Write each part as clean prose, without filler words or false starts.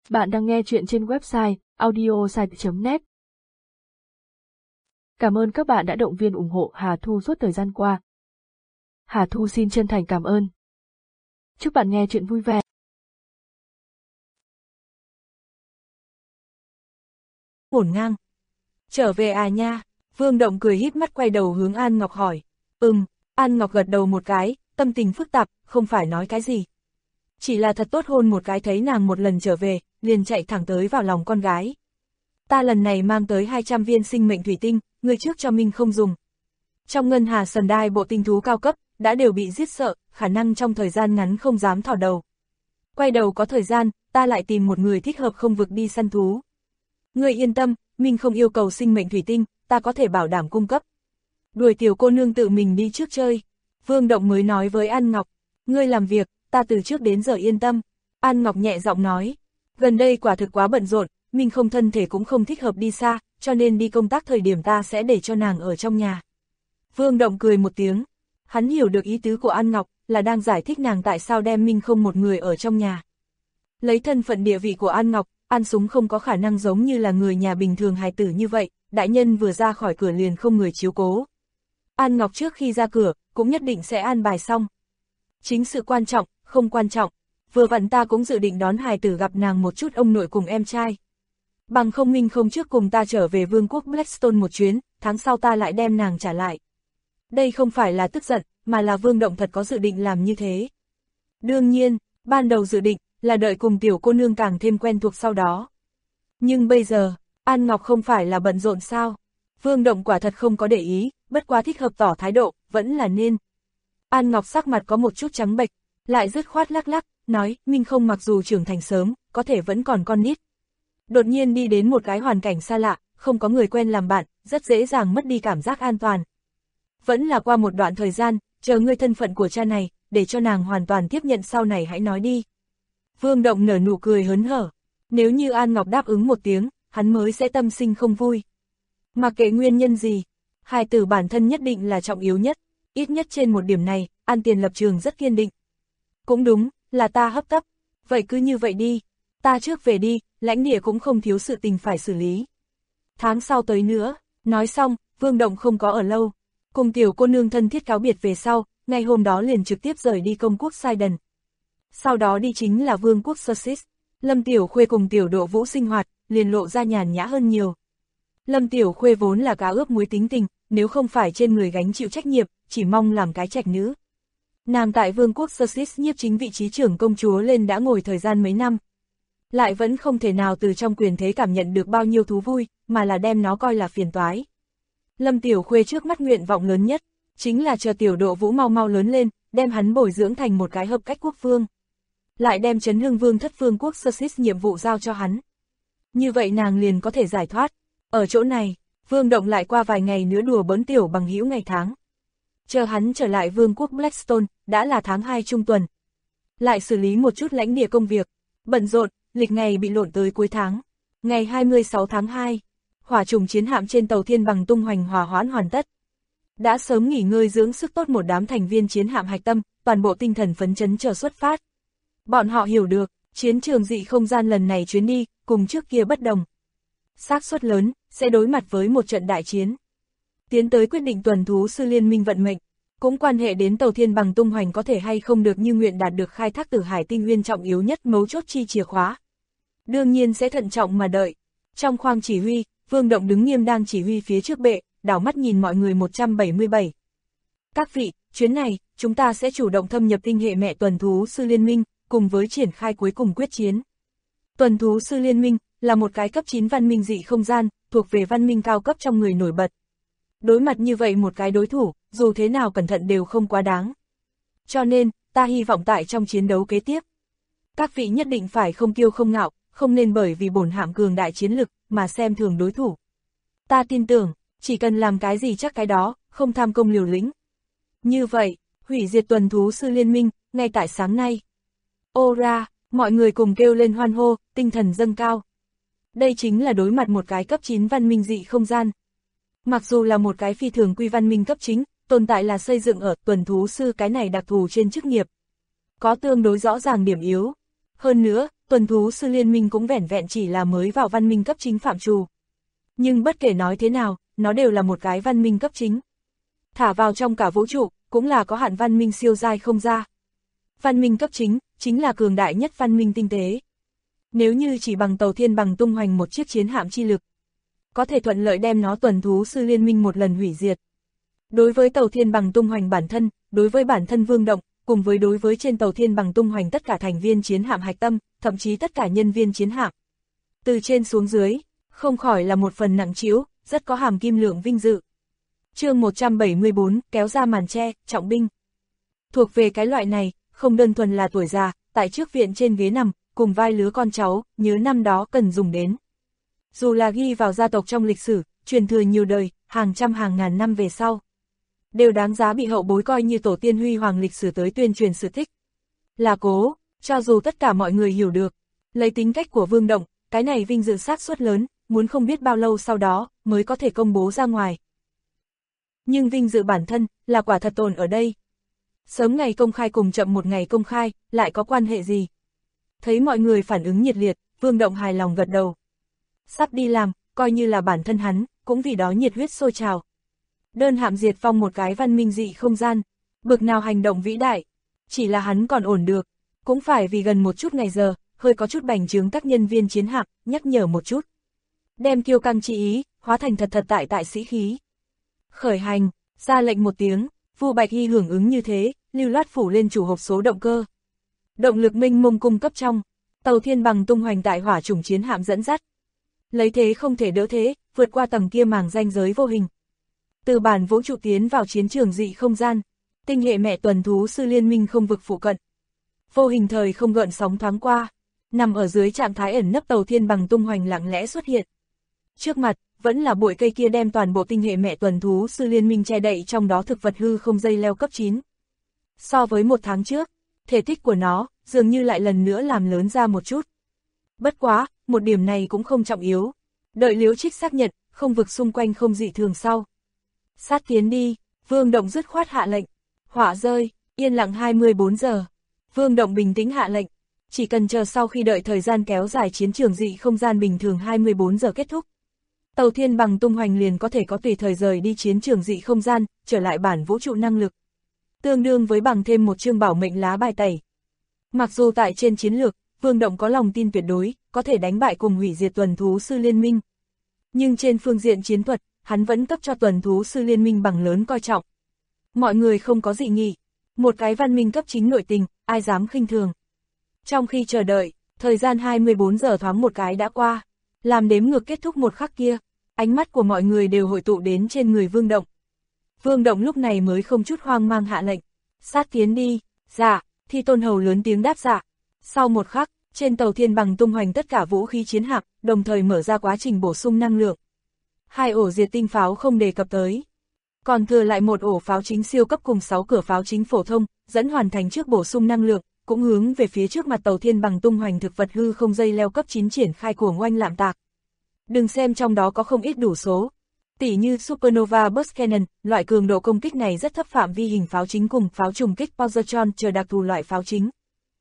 Bạn đang nghe chuyện trên website audiosite.net. Cảm ơn các bạn đã động viên ủng hộ Hà Thu suốt thời gian qua. Hà Thu xin chân thành cảm ơn. Chúc bạn nghe chuyện vui vẻ. Ngổn ngang. Trở về à nha, Vương Động cười híp mắt quay đầu hướng An Ngọc hỏi. An Ngọc gật đầu một cái, tâm tình phức tạp, không phải nói cái gì. Chỉ là thật tốt hôn một cái thấy nàng một lần trở về, liền chạy thẳng tới vào lòng con gái. Ta lần này mang tới 200 viên sinh mệnh thủy tinh, người trước cho Minh không dùng. Trong ngân hà sần đai bộ tinh thú cao cấp, đã đều bị giết sợ, khả năng trong thời gian ngắn không dám thò đầu. Quay đầu có thời gian, ta lại tìm một người thích hợp không vực đi săn thú. Người yên tâm, Minh không yêu cầu sinh mệnh thủy tinh, ta có thể bảo đảm cung cấp. Đuổi tiểu cô nương tự mình đi trước chơi. Vương Động mới nói với An Ngọc, ngươi làm việc, ta từ trước đến giờ yên tâm. An Ngọc nhẹ giọng nói, gần đây quả thực quá bận rộn, Minh không thân thể cũng không thích hợp đi xa, cho nên đi công tác thời điểm ta sẽ để cho nàng ở trong nhà. Vương Động cười một tiếng, hắn hiểu được ý tứ của An Ngọc, là đang giải thích nàng tại sao đem Minh không một người ở trong nhà. Lấy thân phận địa vị của An Ngọc, An Súng không có khả năng giống như là người nhà bình thường hài tử như vậy, đại nhân vừa ra khỏi cửa liền không người chiếu cố. An Ngọc trước khi ra cửa, cũng nhất định sẽ an bài xong. Chính sự quan trọng, không quan trọng, vừa vặn ta cũng dự định đón hài tử gặp nàng một chút ông nội cùng em trai. Bằng không Minh không trước cùng ta trở về vương quốc Blackstone một chuyến, tháng sau ta lại đem nàng trả lại. Đây không phải là tức giận, mà là Vương Động thật có dự định làm như thế. Đương nhiên, ban đầu dự định là đợi cùng tiểu cô nương càng thêm quen thuộc sau đó. Nhưng bây giờ, An Ngọc không phải là bận rộn sao? Vương Động quả thật không có để ý, bất quá thích hợp tỏ thái độ, vẫn là nên. An Ngọc sắc mặt có một chút trắng bệch, lại dứt khoát lắc lắc, nói, Minh không mặc dù trưởng thành sớm, có thể vẫn còn con nít. Đột nhiên đi đến một cái hoàn cảnh xa lạ, không có người quen làm bạn, rất dễ dàng mất đi cảm giác an toàn. Vẫn là qua một đoạn thời gian, chờ ngươi thân phận của cha này, để cho nàng hoàn toàn tiếp nhận sau này hãy nói đi. Vương Động nở nụ cười hớn hở, nếu như An Ngọc đáp ứng một tiếng, hắn mới sẽ tâm sinh không vui. Mặc kệ nguyên nhân gì, hài tử bản thân nhất định là trọng yếu nhất, ít nhất trên một điểm này, An Tiền lập trường rất kiên định. Cũng đúng, là ta hấp tấp, vậy cứ như vậy đi, ta trước về đi, lãnh địa cũng không thiếu sự tình phải xử lý. Tháng sau tới nữa, nói xong, Vương Động không có ở lâu, cùng tiểu cô nương thân thiết cáo biệt về sau, ngày hôm đó liền trực tiếp rời đi công quốc Sidon. Sau đó đi chính là vương quốc Sussex, Lâm Tiểu Khuê cùng Tiểu Độ Vũ sinh hoạt, liền lộ ra nhàn nhã hơn nhiều. Lâm Tiểu Khuê vốn là cá ướp muối tính tình, nếu không phải trên người gánh chịu trách nhiệm, chỉ mong làm cái trạch nữ. Nàng tại vương quốc Sussex nhiếp chính vị trí trưởng công chúa lên đã ngồi thời gian mấy năm. Lại vẫn không thể nào từ trong quyền thế cảm nhận được bao nhiêu thú vui, mà là đem nó coi là phiền toái. Lâm Tiểu Khuê trước mắt nguyện vọng lớn nhất, chính là chờ Tiểu Độ Vũ mau mau lớn lên, đem hắn bồi dưỡng thành một cái hợp cách quốc vương. Lại đem Trấn Hưng Vương thất vương quốc Sussex nhiệm vụ giao cho hắn. Như vậy nàng liền có thể giải thoát. Ở chỗ này, Vương Động lại qua vài ngày nữa đùa bỡn tiểu bằng hữu ngày tháng. Chờ hắn trở lại vương quốc Blackstone, đã là tháng 2 trung tuần. Lại xử lý một chút lãnh địa công việc, bận rộn, lịch ngày bị lộn tới cuối tháng. Ngày 26 tháng 2, hỏa trùng chiến hạm trên tàu Thiên Bằng tung hoành hòa hoãn hoàn tất. Đã sớm nghỉ ngơi dưỡng sức tốt một đám thành viên chiến hạm hạch tâm, toàn bộ tinh thần phấn chấn chờ xuất phát. Bọn họ hiểu được, chiến trường dị không gian lần này chuyến đi, cùng trước kia bất đồng. Xác suất lớn, sẽ đối mặt với một trận đại chiến. Tiến tới quyết định tuần thú sư liên minh vận mệnh, cũng quan hệ đến tàu Thiên Bằng tung hoành có thể hay không được như nguyện đạt được khai thác Tử Hải tinh nguyên trọng yếu nhất mấu chốt chi chìa khóa. Đương nhiên sẽ thận trọng mà đợi. Trong khoang chỉ huy, Vương Động đứng nghiêm đang chỉ huy phía trước bệ, đảo mắt nhìn mọi người 177. Các vị, chuyến này, chúng ta sẽ chủ động thâm nhập tinh hệ mẹ tuần thú sư liên minh, cùng với triển khai cuối cùng quyết chiến. Tuần thú sư liên minh là một cái cấp 9 văn minh dị không gian, thuộc về văn minh cao cấp trong người nổi bật. Đối mặt như vậy một cái đối thủ, dù thế nào cẩn thận đều không quá đáng. Cho nên, ta hy vọng tại trong chiến đấu kế tiếp, các vị nhất định phải không kiêu không ngạo, không nên bởi vì bổn hạm cường đại chiến lực mà xem thường đối thủ. Ta tin tưởng, chỉ cần làm cái gì chắc cái đó, không tham công liều lĩnh. Như vậy, hủy diệt tuần thú sư liên minh, ngay tại sáng nay. Ô ra, mọi người cùng kêu lên hoan hô, tinh thần dâng cao. Đây chính là đối mặt một cái cấp 9 văn minh dị không gian. Mặc dù là một cái phi thường quy văn minh cấp chính, tồn tại là xây dựng ở tuần thú sư cái này đặc thù trên chức nghiệp. Có tương đối rõ ràng điểm yếu. Hơn nữa, tuần thú sư liên minh cũng vẻn vẹn chỉ là mới vào văn minh cấp chính phạm trù. Nhưng bất kể nói thế nào, nó đều là một cái văn minh cấp chính. Thả vào trong cả vũ trụ, cũng là có hạn văn minh siêu giai không ra. Văn minh cấp chính là cường đại nhất văn minh tinh tế. Nếu như chỉ bằng tàu thiên bằng tung hoành một chiếc chiến hạm chi lực, có thể thuận lợi đem nó tuần thú sư liên minh một lần hủy diệt. Đối với tàu thiên bằng tung hoành bản thân, đối với bản thân Vương Động, cùng với đối với trên tàu thiên bằng tung hoành tất cả thành viên chiến hạm hạch tâm, thậm chí tất cả nhân viên chiến hạm. Từ trên xuống dưới, không khỏi là một phần nặng trĩu, rất có hàm kim lượng vinh dự. Chương 174, kéo ra màn che, trọng binh. Thuộc về cái loại này, không đơn thuần là tuổi già, tại trước viện trên ghế nằm, cùng vai lứa con cháu, nhớ năm đó cần dùng đến. Dù là ghi vào gia tộc trong lịch sử, truyền thừa nhiều đời, hàng trăm hàng ngàn năm về sau, đều đáng giá bị hậu bối coi như tổ tiên huy hoàng lịch sử tới tuyên truyền sự tích. Là cố, cho dù tất cả mọi người hiểu được, lấy tính cách của Vương Động, cái này vinh dự xác suất lớn, muốn không biết bao lâu sau đó, mới có thể công bố ra ngoài. Nhưng vinh dự bản thân, là quả thật tồn ở đây. Sớm ngày công khai cùng chậm một ngày công khai, lại có quan hệ gì? Thấy mọi người phản ứng nhiệt liệt, Vương Động hài lòng gật đầu. Sắp đi làm, coi như là bản thân hắn, cũng vì đó nhiệt huyết sôi trào. Đơn hạm diệt phong một cái văn minh dị không gian, bực nào hành động vĩ đại, chỉ là hắn còn ổn được, cũng phải vì gần một chút ngày giờ, hơi có chút bành trướng các nhân viên chiến hạm, nhắc nhở một chút. Đem kiêu căng chi ý, hóa thành thật thật tại sĩ khí. Khởi hành, ra lệnh một tiếng, Vu Bạch Hy hưởng ứng như thế, lưu loát phủ lên chủ hộp số động cơ. Động lực mênh mông cung cấp trong, tàu thiên bằng tung hoành tại hỏa chủng chiến hạm dẫn dắt. Lấy thế không thể đỡ thế, vượt qua tầng kia màng ranh giới vô hình. Từ bản vũ trụ tiến vào chiến trường dị không gian, tinh hệ mẹ tuần thú sư liên minh không vực phụ cận. Vô hình thời không gợn sóng thoáng qua, nằm ở dưới trạng thái ẩn nấp tàu thiên bằng tung hoành lặng lẽ xuất hiện. Trước mặt, vẫn là bụi cây kia đem toàn bộ tinh hệ mẹ tuần thú sư liên minh che đậy trong đó thực vật hư không dây leo cấp 9. So với một tháng trước, thể tích của nó, dường như lại lần nữa làm lớn ra một chút. Bất quá, một điểm này cũng không trọng yếu. Đợi Liễu Trích xác nhận, không vực xung quanh không dị thường sau. Sát tiến đi, Vương Động dứt khoát hạ lệnh. Hỏa rơi, yên lặng 24 giờ. Vương Động bình tĩnh hạ lệnh. Chỉ cần chờ sau khi đợi thời gian kéo dài chiến trường dị không gian bình thường 24 giờ kết thúc. Tàu thiên bằng tung hoành liền có thể có tùy thời rời đi chiến trường dị không gian, trở lại bản vũ trụ năng lực. Tương đương với bằng thêm một chương bảo mệnh lá bài tẩy. Mặc dù tại trên chiến lược, Vương Động có lòng tin tuyệt đối, có thể đánh bại cùng hủy diệt tuần thú sư liên minh. Nhưng trên phương diện chiến thuật, hắn vẫn cấp cho tuần thú sư liên minh bằng lớn coi trọng. Mọi người không có dị nghị, một cái văn minh cấp chính nội tình, ai dám khinh thường. Trong khi chờ đợi, thời gian 24 giờ thoáng một cái đã qua, làm đếm ngược kết thúc một khắc kia, ánh mắt của mọi người đều hội tụ đến trên người Vương Động. Vương Động lúc này mới không chút hoang mang hạ lệnh, sát tiến đi, dạ, Thi Tôn Hầu lớn tiếng đáp dạ. Sau một khắc, trên tàu thiên bằng tung hoành tất cả vũ khí chiến hạm, đồng thời mở ra quá trình bổ sung năng lượng. 2 ổ diệt tinh pháo không đề cập tới. Còn thừa lại một ổ pháo chính siêu cấp cùng 6 cửa pháo chính phổ thông, dẫn hoàn thành trước bổ sung năng lượng, cũng hướng về phía trước mặt tàu thiên bằng tung hoành thực vật hư không dây leo cấp 9 triển khai cuồng oanh lạm tạc. Đừng xem trong đó có không ít đủ số. Tỉ như Supernova Burst Cannon, loại cường độ công kích này rất thấp phạm vi hình pháo chính cùng pháo trùng kích Positron chờ đặc thù loại pháo chính.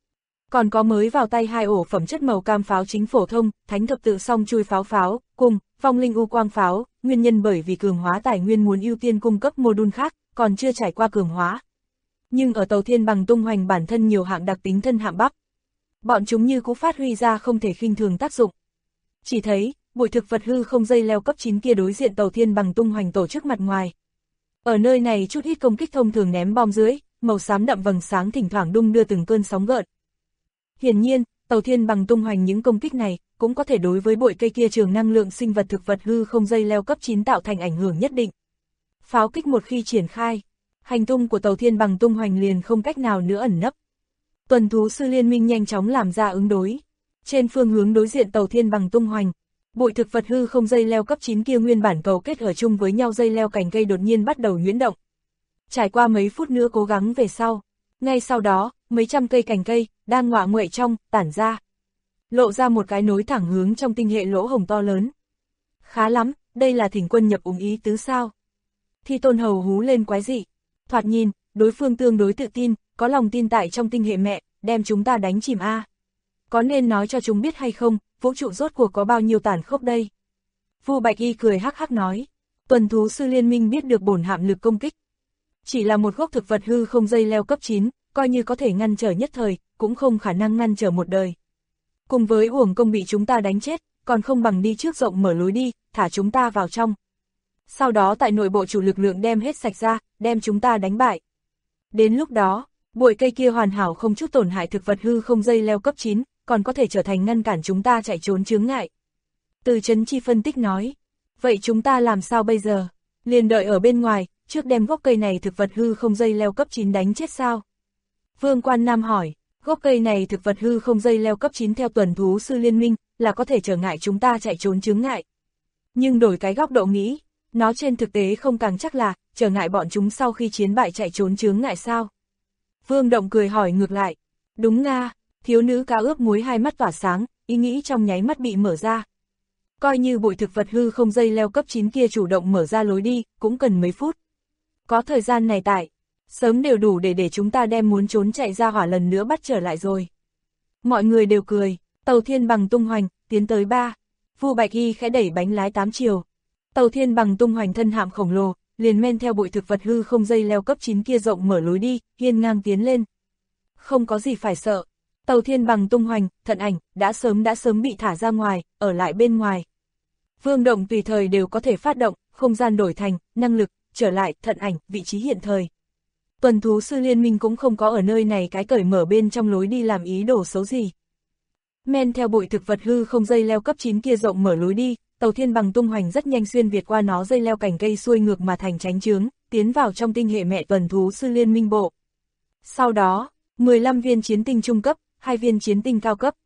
Còn có mới vào tay 2 ổ phẩm chất màu cam pháo chính phổ thông, thánh thập tự song chui pháo, cùng vong linh u quang pháo, nguyên nhân bởi vì cường hóa tài nguyên muốn ưu tiên cung cấp module khác, còn chưa trải qua cường hóa. Nhưng ở tàu thiên bằng tung hoành bản thân nhiều hạng đặc tính thân hạm bắp, bọn chúng như cũng phát huy ra không thể khinh thường tác dụng. Chỉ thấy, bụi thực vật hư không dây leo cấp 9 kia đối diện tàu thiên bằng tung hoành tổ chức mặt ngoài. Ở nơi này chút ít công kích thông thường ném bom dưới, màu xám đậm vầng sáng thỉnh thoảng đung đưa từng cơn sóng gợn. Hiển nhiên, tàu thiên bằng tung hoành những công kích này, cũng có thể đối với bụi cây kia trường năng lượng sinh vật thực vật hư không dây leo cấp 9 tạo thành ảnh hưởng nhất định. Pháo kích một khi triển khai, hành tung của tàu thiên bằng tung hoành liền không cách nào nữa ẩn nấp. Tuần thú sư liên minh nhanh chóng làm ra ứng đối. Trên phương hướng đối diện tàu thiên bằng tung hoành, bụi thực vật hư không dây leo cấp 9 kia nguyên bản cầu kết ở chung với nhau dây leo cành cây đột nhiên bắt đầu nhuyễn động. Trải qua mấy phút nữa cố gắng về sau, ngay sau đó, mấy trăm cây cành cây, đang ngọa nguậy trong, tản ra. Lộ ra một cái nối thẳng hướng trong tinh hệ lỗ hổng to lớn. Khá lắm, đây là thỉnh quân nhập úng ý tứ sao. Thi Tôn Hầu hú lên quái dị. Thoạt nhìn, đối phương tương đối tự tin, có lòng tin tại trong tinh hệ mẹ, đem chúng ta đánh chìm a. có nên nói cho chúng biết hay không, vũ trụ rốt cuộc có bao nhiêu tàn khốc đây? Vu Bạch Y cười hắc hắc nói, tuần thú sư liên minh biết được bổn hạm lực công kích. Chỉ là một gốc thực vật hư không dây leo cấp 9, coi như có thể ngăn trở nhất thời, cũng không khả năng ngăn trở một đời. Cùng với uổng công bị chúng ta đánh chết, còn không bằng đi trước rộng mở lối đi, thả chúng ta vào trong. Sau đó tại nội bộ chủ lực lượng đem hết sạch ra, đem chúng ta đánh bại. Đến lúc đó, bụi cây kia hoàn hảo không chút tổn hại thực vật hư không dây leo cấp 9, còn có thể trở thành ngăn cản chúng ta chạy trốn chướng ngại. Từ Chấn Chi phân tích nói, vậy chúng ta làm sao bây giờ? Liền đợi ở bên ngoài, trước đem gốc cây này thực vật hư không dây leo cấp 9 đánh chết sao? Vương Quan Nam hỏi, gốc cây này thực vật hư không dây leo cấp 9 theo tuần thú sư liên minh, là có thể trở ngại chúng ta chạy trốn chướng ngại. Nhưng đổi cái góc độ nghĩ, nó trên thực tế không càng chắc là, trở ngại bọn chúng sau khi chiến bại chạy trốn chướng ngại sao? Vương Động cười hỏi ngược lại, đúng nga, thiếu nữ cá ướp muối hai mắt tỏa sáng, ý nghĩ trong nháy mắt bị mở ra. Coi như bụi thực vật hư không dây leo cấp 9 kia chủ động mở ra lối đi, cũng cần mấy phút. Có thời gian này tại, sớm đều đủ để chúng ta đem muốn trốn chạy ra hỏa lần nữa bắt trở lại rồi. Mọi người đều cười, tàu thiên bằng tung hoành, tiến tới 3. Vu Bạch Y khẽ đẩy bánh lái 8 chiều. Tàu thiên bằng tung hoành thân hạm khổng lồ, liền men theo bụi thực vật hư không dây leo cấp 9 kia rộng mở lối đi, hiên ngang tiến lên. Không có gì phải sợ. Tàu thiên bằng tung hoành, Thận Ảnh, đã sớm bị thả ra ngoài, ở lại bên ngoài. Vương Động tùy thời đều có thể phát động, không gian đổi thành, năng lực, trở lại, Thận Ảnh, vị trí hiện thời. Tuần thú sư liên minh cũng không có ở nơi này cái cởi mở bên trong lối đi làm ý đồ xấu gì. Men theo bụi thực vật hư không dây leo cấp 9 kia rộng mở lối đi, tàu thiên bằng tung hoành rất nhanh xuyên việt qua nó dây leo cành cây xuôi ngược mà thành tránh chướng, tiến vào trong tinh hệ mẹ tuần thú sư liên minh bộ. Sau đó, 15 viên chiến tinh trung cấp, 2 viên chiến tinh cao cấp,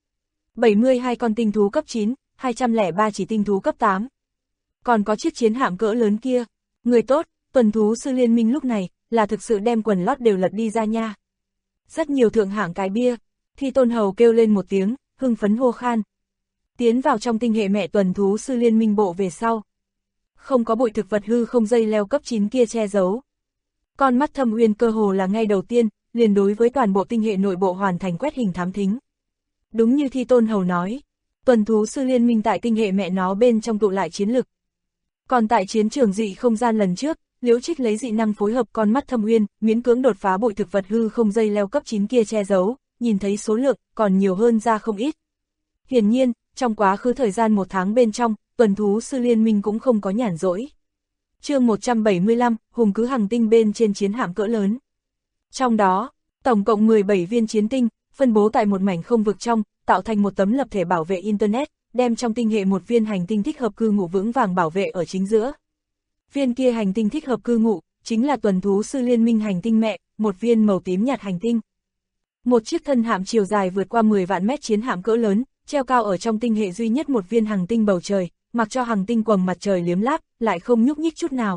72 con tinh thú cấp 9, 203 chỉ tinh thú cấp 8. Còn có chiếc chiến hạm cỡ lớn kia. Người tốt, tuần thú sư liên minh lúc này, là thực sự đem quần lót đều lật đi ra nha. Rất nhiều thượng hạng cái bia, Thi Tôn Hầu kêu lên một tiếng, hưng phấn hô khan. Tiến vào trong tinh hệ mẹ tuần thú sư liên minh bộ về sau. Không có bụi thực vật hư không dây leo cấp 9 kia che giấu. Con mắt Thâm Uyên cơ hồ là ngay đầu tiên, liền đối với toàn bộ tinh hệ nội bộ hoàn thành quét hình thám thính. Đúng như Thi Tôn Hầu nói, tuần thú sư liên minh tại tinh hệ mẹ nó bên trong tụ lại chiến lực. Còn tại chiến trường dị không gian lần trước, Liễu Trích lấy dị năng phối hợp con mắt Thâm Uyên, miễn cưỡng đột phá bụi thực vật hư không dây leo cấp 9 kia che giấu, nhìn thấy số lượng còn nhiều hơn ra không ít. Hiển nhiên, trong quá khứ thời gian 1 tháng bên trong, tuần thú sư liên minh cũng không có nhàn rỗi. Chương 175, hùng cứ hành tinh bên trên chiến hạm cỡ lớn. Trong đó, tổng cộng 17 viên chiến tinh, phân bố tại một mảnh không vực trong, tạo thành một tấm lập thể bảo vệ Internet, đem trong tinh hệ một viên hành tinh thích hợp cư ngụ vững vàng bảo vệ ở chính giữa. Viên kia hành tinh thích hợp cư ngụ, chính là tuần thú sư liên minh hành tinh mẹ, một viên màu tím nhạt hành tinh. Một chiếc thân hạm chiều dài vượt qua 10 vạn mét chiến hạm cỡ lớn, treo cao ở trong tinh hệ duy nhất một viên hành tinh bầu trời, mặc cho hành tinh quầng mặt trời liếm láp, lại không nhúc nhích chút nào.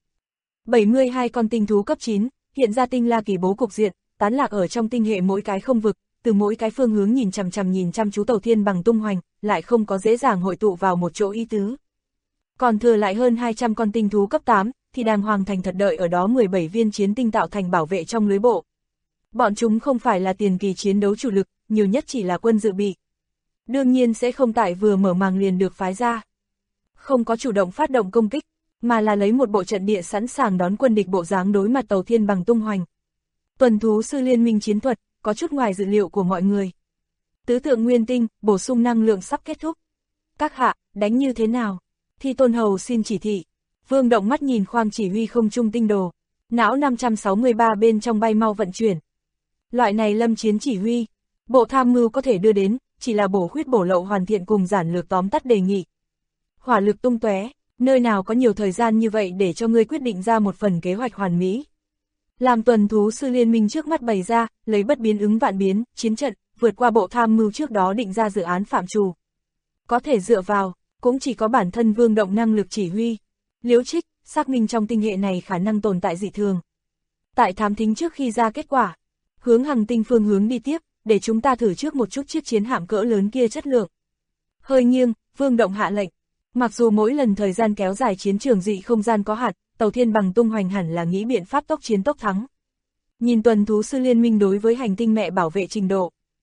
72 con tinh thú cấp 9, hiện ra tinh la kỳ bố cục diện, tán lạc ở trong tinh hệ mỗi cái không vực, từ mỗi cái phương hướng nhìn chăm chú tàu thiên bằng tung hoành, lại không có dễ dàng hội tụ vào một chỗ ý tứ. Còn thừa lại hơn 200 con tinh thú cấp 8, thì đàng hoàng thành thật đợi ở đó 17 viên chiến tinh tạo thành bảo vệ trong lưới bộ. Bọn chúng không phải là tiền kỳ chiến đấu chủ lực, nhiều nhất chỉ là quân dự bị. Đương nhiên sẽ không tại vừa mở màng liền được phái ra. Không có chủ động phát động công kích, mà là lấy một bộ trận địa sẵn sàng đón quân địch bộ dáng đối mặt tàu thiên bằng tung hoành. Tuần thú sư liên minh chiến thuật, có chút ngoài dự liệu của mọi người. Tứ tượng nguyên tinh, bổ sung năng lượng sắp kết thúc. Các hạ, đánh như thế nào? Thi Tôn Hầu xin chỉ thị. Vương Động mắt nhìn khoang chỉ huy không trung tinh đồ. Não 563 bên trong bay mau vận chuyển. Loại này lâm chiến chỉ huy, bộ tham mưu có thể đưa đến, chỉ là bổ khuyết bổ lậu hoàn thiện cùng giản lược tóm tắt đề nghị. Hỏa lực tung tóe, nơi nào có nhiều thời gian như vậy để cho ngươi quyết định ra một phần kế hoạch hoàn mỹ. Làm tuần thú sư liên minh trước mắt bày ra, lấy bất biến ứng vạn biến, chiến trận, vượt qua bộ tham mưu trước đó định ra dự án phạm trù. Có thể dựa vào, cũng chỉ có bản thân Vương Động năng lực chỉ huy. Liễu Trích, xác minh trong tinh hệ này khả năng tồn tại dị thường. Tại thám thính trước khi ra kết quả, hướng hành tinh phương hướng đi tiếp, để chúng ta thử trước một chút chiếc chiến hạm cỡ lớn kia chất lượng. Hơi nghiêng, Vương Động hạ lệnh. Mặc dù mỗi lần thời gian kéo dài chiến trường dị không gian có hạn, tàu thiên bằng tung hoành hẳn là nghĩ biện pháp tốc chiến tốc thắng. Nhìn tuần thú sư liên minh đối với hành tinh mẹ bảo vệ trình độ.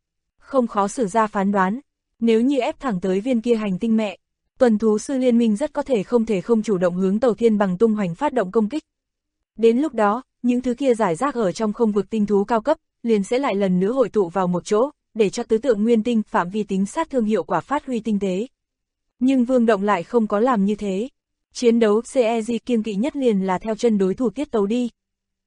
Không khó xử ra phán đoán, nếu như ép thẳng tới viên kia hành tinh mẹ, tuần thú sư liên minh rất có thể không chủ động hướng tàu thiên bằng tung hoành phát động công kích. Đến lúc đó, những thứ kia giải rác ở trong không vực tinh thú cao cấp, liền sẽ lại lần nữa hội tụ vào một chỗ, để cho tứ tượng nguyên tinh phạm vi tính sát thương hiệu quả phát huy tinh tế. Nhưng Vương Động lại không có làm như thế. Chiến đấu CEG kiêng kỵ nhất liền là theo chân đối thủ tiết tấu đi.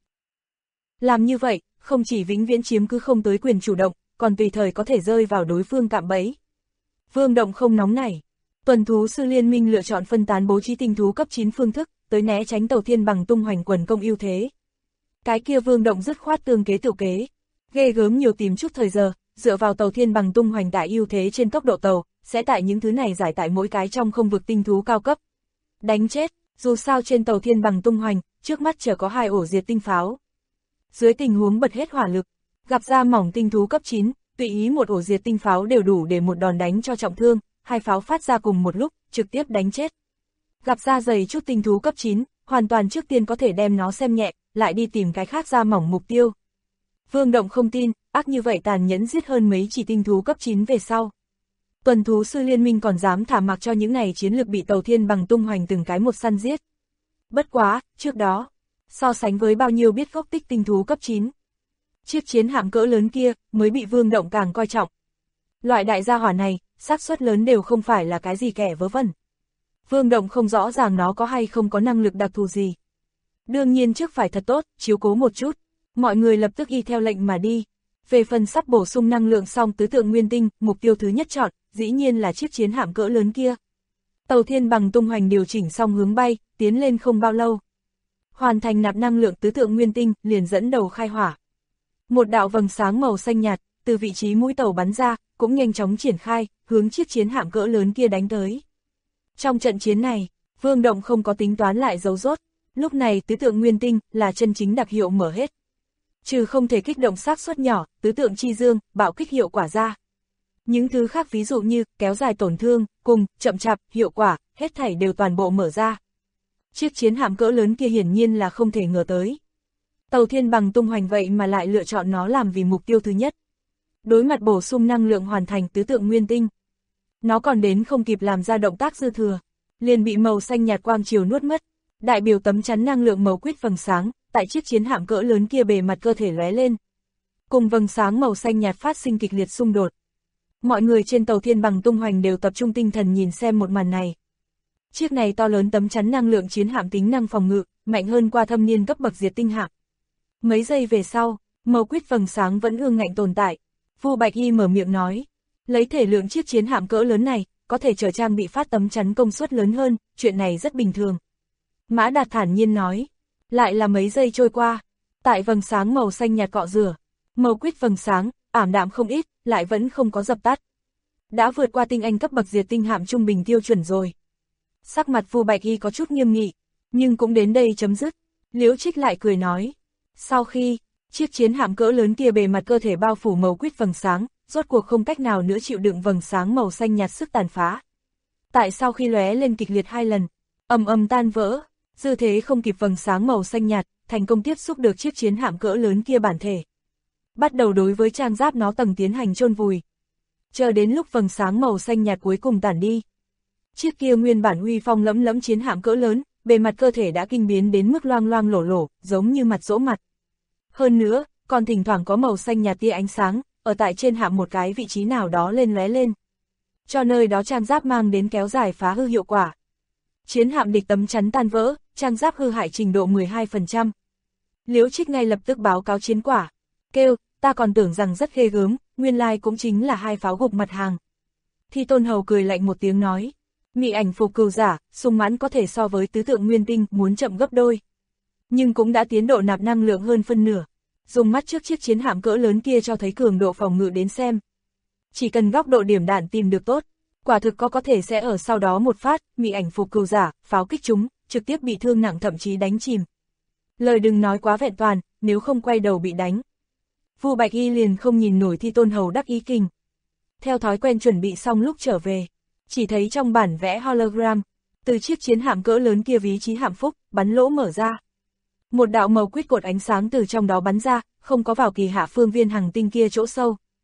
Làm như vậy, không chỉ vĩnh viễn chiếm cứ không tới quyền chủ động, còn tùy thời có thể rơi vào đối phương cạm bẫy. Vương Động không nóng nảy. Tuần thú sư liên minh lựa chọn phân tán bố trí tinh thú cấp 9 phương thức, tới né tránh tàu thiên bằng tung hoành quần công ưu thế. Cái kia Vương Động dứt khoát tương kế tự kế. Ghê gớm nhiều tìm chút thời giờ, dựa vào tàu thiên bằng tung hoành tại ưu thế trên tốc độ tàu, sẽ tại những thứ này giải tại mỗi cái trong không vực tinh thú cao cấp. Đánh chết, dù sao trên tàu thiên bằng tung hoành, trước mắt chờ có 2 ổ diệt tinh pháo. Dưới tình huống bật hết hỏa lực, gặp ra mỏng tinh thú cấp 9, tùy ý một ổ diệt tinh pháo đều đủ để một đòn đánh cho trọng thương, 2 pháo phát ra cùng một lúc, trực tiếp đánh chết. Gặp ra dày chút tinh thú cấp 9, hoàn toàn trước tiên có thể đem nó xem nhẹ, lại đi tìm cái khác ra mỏng mục tiêu. Vương Động không tin, ác như vậy tàn nhẫn giết hơn mấy chỉ tinh thú cấp 9 về sau. Tuần thú sư liên minh còn dám thả mặc cho những này chiến lược bị tàu thiên bằng tung hoành từng cái một săn giết. Bất quá, trước đó, so sánh với bao nhiêu biết gốc tích tinh thú cấp 9. Chiếc chiến hạm cỡ lớn kia mới bị Vương Động càng coi trọng. Loại đại gia hỏa này, xác suất lớn đều không phải là cái gì kẻ vớ vẩn. Vương Động không rõ ràng nó có hay không có năng lực đặc thù gì. Đương nhiên trước phải thật tốt, chiếu cố một chút. Mọi người lập tức y theo lệnh mà đi. Về phần sắp bổ sung năng lượng xong tứ tượng nguyên tinh, mục tiêu thứ nhất chọn, dĩ nhiên là chiếc chiến hạm cỡ lớn kia. Tàu thiên bằng tung hoành điều chỉnh xong hướng bay, tiến lên không bao lâu. Hoàn thành nạp năng lượng tứ tượng nguyên tinh, liền dẫn đầu khai hỏa. Một đạo vầng sáng màu xanh nhạt, từ vị trí mũi tàu bắn ra, cũng nhanh chóng triển khai, hướng chiếc chiến hạm cỡ lớn kia đánh tới. Trong trận chiến này, Vương Động không có tính toán lại giấu rốt, lúc này tứ tượng nguyên tinh là chân chính đặc hiệu mở hết. Trừ không thể kích động xác suất nhỏ, tứ tượng chi dương, bạo kích hiệu quả ra. Những thứ khác ví dụ như kéo dài tổn thương, cùng chậm chạp, hiệu quả, hết thảy đều toàn bộ mở ra. Chiếc chiến hạm cỡ lớn kia hiển nhiên là không thể ngờ tới. Tàu thiên bằng tung hoành vậy mà lại lựa chọn nó làm vì mục tiêu thứ nhất. Đối mặt bổ sung năng lượng hoàn thành tứ tượng nguyên tinh. Nó còn đến không kịp làm ra động tác dư thừa, liền bị màu xanh nhạt quang chiều nuốt mất. Đại biểu tấm chắn năng lượng màu quýt vầng sáng, tại chiếc chiến hạm cỡ lớn kia bề mặt cơ thể lóe lên. Cùng vầng sáng màu xanh nhạt phát sinh kịch liệt xung đột. Mọi người trên tàu thiên bằng tung hoành đều tập trung tinh thần nhìn xem một màn này. Chiếc này to lớn tấm chắn năng lượng chiến hạm tính năng phòng ngự, mạnh hơn qua thâm niên cấp bậc diệt tinh hạm. Mấy giây về sau, màu quýt vầng sáng vẫn ương ngạnh tồn tại. Vu Bạch Y mở miệng nói, lấy thể lượng chiếc chiến hạm cỡ lớn này, có thể chở trang bị phát tấm chắn công suất lớn hơn, chuyện này rất bình thường. Mã Đạt thản nhiên nói, lại là mấy giây trôi qua, tại vầng sáng màu xanh nhạt cọ rửa, màu quýt vầng sáng, ảm đạm không ít, lại vẫn không có dập tắt. Đã vượt qua tinh anh cấp bậc diệt tinh hạm trung bình tiêu chuẩn rồi. Sắc mặt Vu Bạch Y có chút nghiêm nghị, nhưng cũng đến đây chấm dứt. Liễu Trích lại cười nói, sau khi chiếc chiến hạm cỡ lớn kia bề mặt cơ thể bao phủ màu quýt vầng sáng, rốt cuộc không cách nào nữa chịu đựng vầng sáng màu xanh nhạt sức tàn phá. Tại sau khi lóe lên kịch liệt 2 lần, ầm ầm tan vỡ, dư thế không kịp vầng sáng màu xanh nhạt, thành công tiếp xúc được chiếc chiến hạm cỡ lớn kia bản thể. Bắt đầu đối với trang giáp nó tầng tiến hành chôn vùi. Chờ đến lúc vầng sáng màu xanh nhạt cuối cùng tản đi. Chiếc kia nguyên bản uy phong lẫm lẫm chiến hạm cỡ lớn, bề mặt cơ thể đã kinh biến đến mức loang loang lổ lổ, giống như mặt dỗ mặt. Hơn nữa, còn thỉnh thoảng có màu xanh nhạt tia ánh sáng, ở tại trên hạm một cái vị trí nào đó lên lóe lên. Cho nơi đó trang giáp mang đến kéo dài phá hư hiệu quả. Chiến hạm địch tấm chắn tan vỡ, trang giáp hư hại trình độ 12%. Liễu Trích ngay lập tức báo cáo chiến quả. Kêu, ta còn tưởng rằng rất ghê gớm, nguyên lai cũng chính là 2 pháo gục mặt hàng. Thi Tôn Hầu cười lạnh một tiếng nói, mị ảnh phục cừu giả, sung mãn có thể so với tứ tượng nguyên tinh muốn chậm gấp đôi. Nhưng cũng đã tiến độ nạp năng lượng hơn phân nửa. Dùng mắt trước chiếc chiến hạm cỡ lớn kia cho thấy cường độ phòng ngự đến xem. Chỉ cần góc độ điểm đạn tìm được tốt, quả thực có thể sẽ ở sau đó một phát, mị ảnh phục cừu giả, pháo kích chúng, trực tiếp bị thương nặng thậm chí đánh chìm. Lời đừng nói quá vẹn toàn, nếu không quay đầu bị đánh. Vu Bạch Y liền không nhìn nổi Thi Tôn Hầu đắc ý kình. Theo thói quen chuẩn bị xong lúc trở về, chỉ thấy trong bản vẽ hologram, từ chiếc chiến hạm cỡ lớn kia ví trí hạm phúc, bắn lỗ mở ra. Một đạo màu quýt cột ánh sáng từ trong đó bắn ra, không có vào kỳ hạ phương viên hành tinh kia chỗ sâu.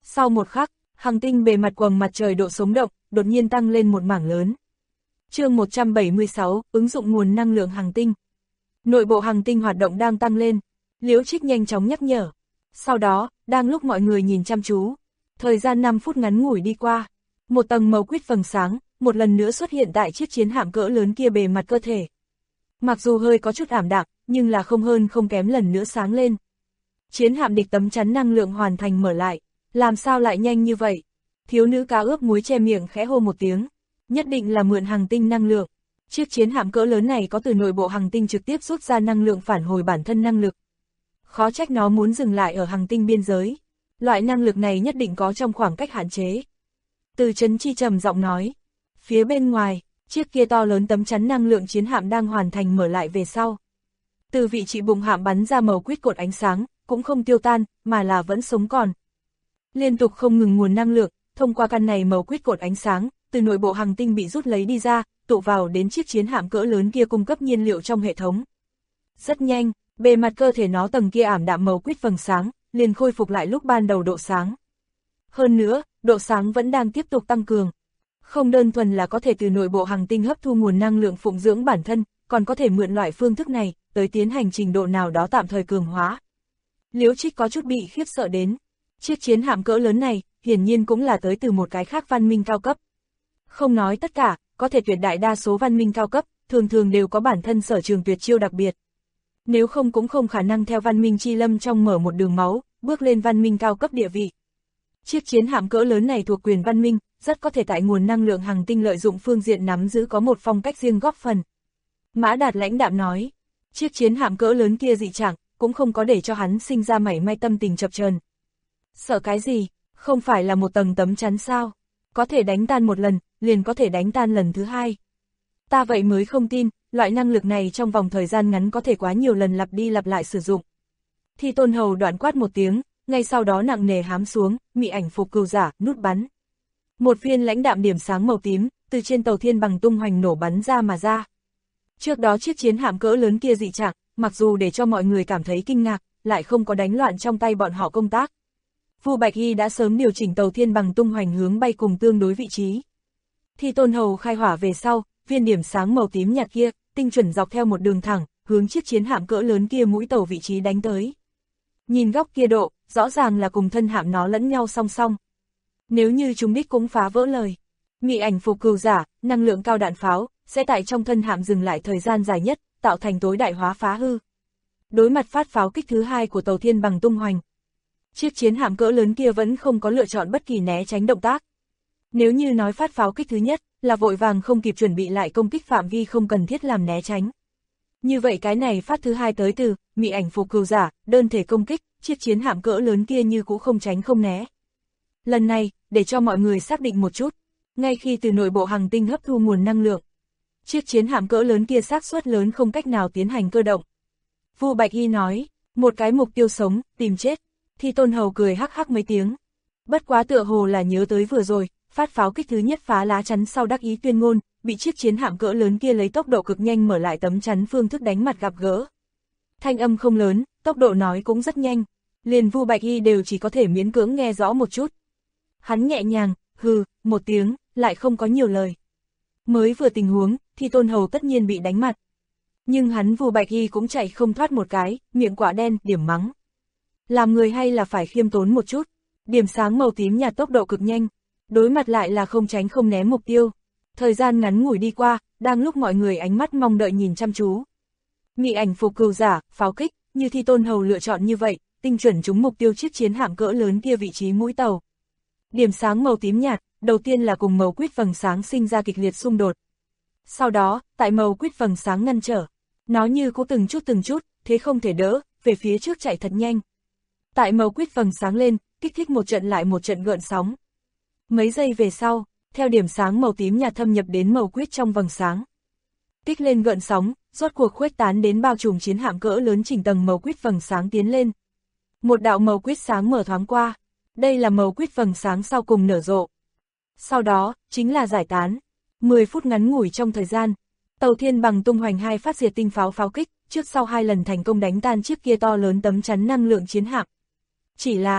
Sau một khắc, hành tinh bề mặt quầng mặt trời độ sống động, đột nhiên tăng lên một mảng lớn. Chương 176, ứng dụng nguồn năng lượng hành tinh. Nội bộ hành tinh hoạt động đang tăng lên, Liễu Trích nhanh chóng nhắc nhở. Sau đó, đang lúc mọi người nhìn chăm chú, thời gian 5 phút ngắn ngủi đi qua, một tầng màu quýt vầng sáng, một lần nữa xuất hiện tại chiếc chiến hạm cỡ lớn kia bề mặt cơ thể. Mặc dù hơi có chút ảm đạm, nhưng là không hơn không kém lần nữa sáng lên. Chiến hạm địch tấm chắn năng lượng hoàn thành mở lại, làm sao lại nhanh như vậy? Thiếu nữ cá ướp muối che miệng khẽ hô một tiếng, nhất định là mượn hành tinh năng lượng. Chiếc chiến hạm cỡ lớn này có từ nội bộ hành tinh trực tiếp rút ra năng lượng phản hồi bản thân năng lực. Khó trách nó muốn dừng lại ở hành tinh biên giới. Loại năng lực này nhất định có trong khoảng cách hạn chế. Từ Trấn Chi trầm giọng nói. Phía bên ngoài, chiếc kia to lớn tấm chắn năng lượng chiến hạm đang hoàn thành mở lại về sau. Từ vị trí bụng hạm bắn ra màu quýt cột ánh sáng, cũng không tiêu tan, mà là vẫn sống còn. Liên tục không ngừng nguồn năng lượng, thông qua căn này màu quýt cột ánh sáng, từ nội bộ hành tinh bị rút lấy đi ra, tụ vào đến chiếc chiến hạm cỡ lớn kia cung cấp nhiên liệu trong hệ thống. Rất nhanh, bề mặt cơ thể nó tầng kia ảm đạm màu quýt vầng sáng, liền khôi phục lại lúc ban đầu độ sáng. Hơn nữa, độ sáng vẫn đang tiếp tục tăng cường. Không đơn thuần là có thể từ nội bộ hành tinh hấp thu nguồn năng lượng phụng dưỡng bản thân, còn có thể mượn loại phương thức này, tới tiến hành trình độ nào đó tạm thời cường hóa. Liễu Trích có chút bị khiếp sợ đến. Chiếc chiến hạm cỡ lớn này, hiển nhiên cũng là tới từ một cái khác văn minh cao cấp. Không nói tất cả, có thể tuyệt đại đa số văn minh cao cấp, thường thường đều có bản thân sở trường tuyệt chiêu đặc biệt. Nếu không cũng không khả năng theo văn minh chi lâm trong mở một đường máu, bước lên văn minh cao cấp địa vị. Chiếc chiến hạm cỡ lớn này thuộc quyền văn minh, rất có thể tại nguồn năng lượng hành tinh lợi dụng phương diện nắm giữ có một phong cách riêng góp phần. Mã Đạt lãnh đạm nói, chiếc chiến hạm cỡ lớn kia dị trạng, cũng không có để cho hắn sinh ra mảy may tâm tình chập chờn. Sợ cái gì, không phải là một tầng tấm chắn sao, có thể đánh tan một lần, liền có thể đánh tan lần thứ hai. Ta vậy mới không tin, loại năng lực này trong vòng thời gian ngắn có thể quá nhiều lần lặp đi lặp lại sử dụng. Thi Tôn Hầu đoạn quát một tiếng, ngay sau đó nặng nề hám xuống, mị ảnh phục cừu giả, nút bắn. Một viên lãnh đạm điểm sáng màu tím, từ trên tàu thiên bằng tung hoành nổ bắn ra mà ra. Trước đó chiếc chiến hạm cỡ lớn kia dị trạng, mặc dù để cho mọi người cảm thấy kinh ngạc, lại không có đánh loạn trong tay bọn họ công tác. Vu Bạch Hy đã sớm điều chỉnh tàu thiên bằng tung hoành hướng bay cùng tương đối vị trí. Thi Tôn Hầu khai hỏa về sau, viên điểm sáng màu tím nhạt kia, tinh chuẩn dọc theo một đường thẳng, hướng chiếc chiến hạm cỡ lớn kia mũi tàu vị trí đánh tới. Nhìn góc kia độ, rõ ràng là cùng thân hạm nó lẫn nhau song song. Nếu như chúng đích cũng phá vỡ lời, mị ảnh phục cừu giả, năng lượng cao đạn pháo, sẽ tại trong thân hạm dừng lại thời gian dài nhất, tạo thành tối đại hóa phá hư. Đối mặt phát pháo kích thứ hai của tàu thiên bằng tung hoành, chiếc chiến hạm cỡ lớn kia vẫn không có lựa chọn bất kỳ né tránh động tác. Nếu như nói phát pháo kích thứ nhất, là vội vàng không kịp chuẩn bị lại công kích phạm vi không cần thiết làm né tránh. Như vậy cái này phát thứ hai tới từ, mị ảnh phục cừu giả, đơn thể công kích, chiếc chiến hạm cỡ lớn kia như cũ không tránh không né. Lần này, để cho mọi người xác định một chút, ngay khi từ nội bộ hành tinh hấp thu nguồn năng lượng, chiếc chiến hạm cỡ lớn kia xác suất lớn không cách nào tiến hành cơ động. Vu Bạch Hy nói, một cái mục tiêu sống, tìm chết. Thi Tôn Hầu cười hắc hắc mấy tiếng. Bất quá tựa hồ là nhớ tới vừa rồi, phát pháo kích thứ nhất phá lá chắn sau đắc ý tuyên ngôn, bị chiếc chiến hạm cỡ lớn kia lấy tốc độ cực nhanh mở lại tấm chắn phương thức đánh mặt gặp gỡ. Thanh âm không lớn, tốc độ nói cũng rất nhanh, liền Vu Bạch Hy đều chỉ có thể miễn cưỡng nghe rõ một chút. Hắn nhẹ nhàng, hừ, một tiếng, lại không có nhiều lời. Mới vừa tình huống, Thi Tôn Hầu tất nhiên bị đánh mặt. Nhưng hắn Vu Bạch Hy cũng chạy không thoát một cái, miệng quả đen, điểm mắng. Làm người hay là phải khiêm tốn một chút, điểm sáng màu tím nhạt tốc độ cực nhanh, đối mặt lại là không tránh không né mục tiêu. Thời gian ngắn ngủi đi qua, đang lúc mọi người ánh mắt mong đợi nhìn chăm chú. Mị ảnh phục cừu giả, pháo kích, như Thi Tôn Hầu lựa chọn như vậy, tinh chuẩn trúng mục tiêu chiếc chiến hạm cỡ lớn kia vị trí mũi tàu. Điểm sáng màu tím nhạt, đầu tiên là cùng màu quýt vầng sáng sinh ra kịch liệt xung đột. Sau đó, tại màu quýt vầng sáng ngăn trở, nó như có từng chút, thế không thể đỡ, về phía trước chạy thật nhanh. Tại màu quýt vầng sáng lên, kích thích một trận lại một trận gợn sóng. Mấy giây về sau, theo điểm sáng màu tím nhạt thâm nhập đến màu quýt trong vầng sáng. Kích lên gợn sóng, rốt cuộc khuếch tán đến bao trùm chiến hạm cỡ lớn chỉnh tầng màu quýt vầng sáng tiến lên. Một đạo màu quýt sáng mở thoáng qua, đây là màu quýt vầng sáng sau cùng nở rộ. Sau đó, chính là giải tán. 10 phút ngắn ngủi trong thời gian, tàu thiên bằng tung hoành 2 phát diệt tinh pháo pháo kích, trước sau 2 lần thành công đánh tan chiếc kia to lớn tấm chắn năng lượng chiến hạm. Chỉ là,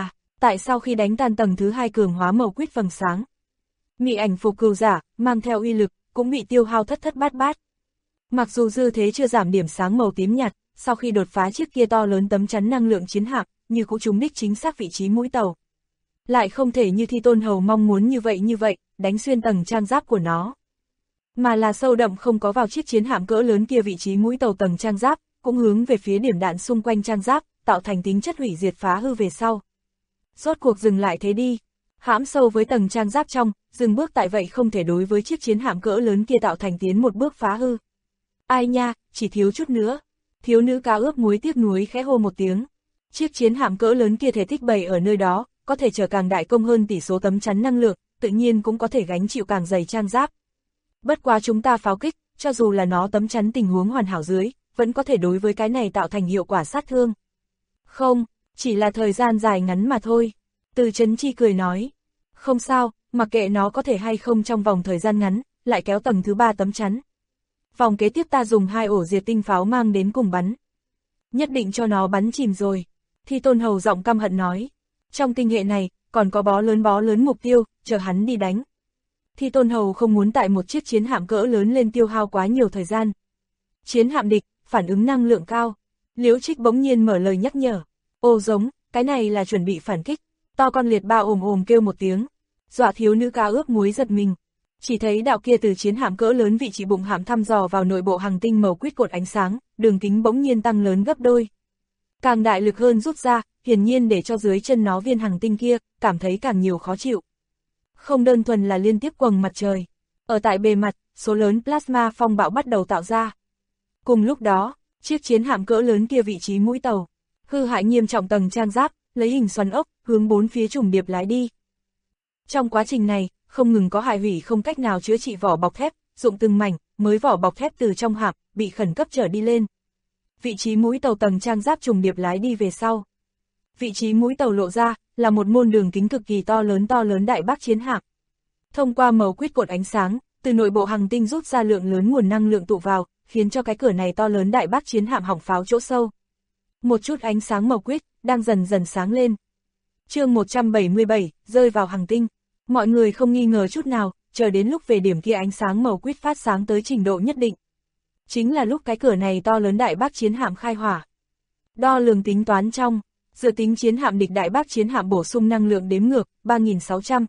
Tại sao khi đánh tan tầng thứ 2 cường hóa màu quýt vầng sáng, mị ảnh phục cừu giả, mang theo uy lực, cũng bị tiêu hao thất thất bát bát. Mặc dù dư thế chưa giảm điểm sáng màu tím nhạt, sau khi đột phá chiếc kia to lớn tấm chắn năng lượng chiến hạm, như cũng trúng đích chính xác vị trí mũi tàu. Lại không thể như Thi Tôn Hầu mong muốn như vậy, đánh xuyên tầng trang giáp của nó. Mà là sâu đậm không có vào chiếc chiến hạm cỡ lớn kia vị trí mũi tàu tầng trang giáp, cũng hướng về phía điểm đạn xung quanh trang giáp, tạo thành tính chất hủy diệt phá hư về sau. Rốt cuộc dừng lại thế đi, hãm sâu với tầng trang giáp trong, dừng bước tại vậy không thể đối với chiếc chiến hạm cỡ lớn kia tạo thành tiến một bước phá hư. Ai nha, chỉ thiếu chút nữa. Thiếu nữ cá ướp muối tiếc nuối khẽ hô một tiếng. Chiếc chiến hạm cỡ lớn kia thể tích bày ở nơi đó, có thể chở càng đại công hơn tỷ số tấm chắn năng lượng, tự nhiên cũng có thể gánh chịu càng dày trang giáp. Bất quá chúng ta pháo kích, cho dù là nó tấm chắn tình huống hoàn hảo dưới, vẫn có thể đối với cái này tạo thành hiệu quả sát thương. Không, chỉ là thời gian dài ngắn mà thôi. Từ Chấn Chi cười nói. Không sao, mặc kệ nó có thể hay không trong vòng thời gian ngắn, lại kéo tầng thứ 3 tấm chắn. Vòng kế tiếp ta dùng 2 ổ diệt tinh pháo mang đến cùng bắn. Nhất định cho nó bắn chìm rồi. Thi Tôn Hầu giọng căm hận nói. Trong tinh hệ này, còn có bó lớn mục tiêu, chờ hắn đi đánh. Thi Tôn Hầu không muốn tại một chiếc chiến hạm cỡ lớn lên tiêu hao quá nhiều thời gian. Chiến hạm địch, phản ứng năng lượng cao. Liễu Trích bỗng nhiên mở lời nhắc nhở. Ô giống, cái này là chuẩn bị phản kích. To con liệt ba ồm kêu một tiếng. Dọa thiếu nữ cá ướp muối giật mình. Chỉ thấy đạo kia từ chiến hạm cỡ lớn vị trí bụng hạm thăm dò vào nội bộ hành tinh màu quýt cột ánh sáng, đường kính bỗng nhiên tăng lớn gấp đôi. Càng đại lực hơn rút ra, hiển nhiên để cho dưới chân nó viên hành tinh kia, cảm thấy càng nhiều khó chịu. Không đơn thuần là liên tiếp quầng mặt trời. Ở tại bề mặt, số lớn plasma phong bạo bắt đầu tạo ra. Cùng lúc đó, chiếc chiến hạm cỡ lớn kia vị trí mũi tàu, hư hại nghiêm trọng tầng trang giáp, lấy hình xoắn ốc, hướng bốn phía trùng điệp lái đi. Trong quá trình này, không ngừng có hại hủy không cách nào chữa trị vỏ bọc thép, dụng từng mảnh, mới vỏ bọc thép từ trong hạm, bị khẩn cấp trở đi lên. Vị trí mũi tàu tầng trang giáp trùng điệp lái đi về sau. Vị trí mũi tàu lộ ra, là một môn đường kính cực kỳ to lớn đại bác chiến hạm. Thông qua màu quýt cột ánh sáng, từ nội bộ hành tinh rút ra lượng lớn nguồn năng lượng tụ vào, khiến cho cái cửa này to lớn đại bác chiến hạm hỏng pháo chỗ sâu. Một chút ánh sáng màu quýt, đang dần dần sáng lên. Chương 177, rơi vào hành tinh. Mọi người không nghi ngờ chút nào, chờ đến lúc về điểm kia ánh sáng màu quýt phát sáng tới trình độ nhất định. Chính là lúc cái cửa này to lớn đại bác chiến hạm khai hỏa. Đo lường tính toán trong, dự tính chiến hạm địch đại bác chiến hạm bổ sung năng lượng đếm ngược, 3.600,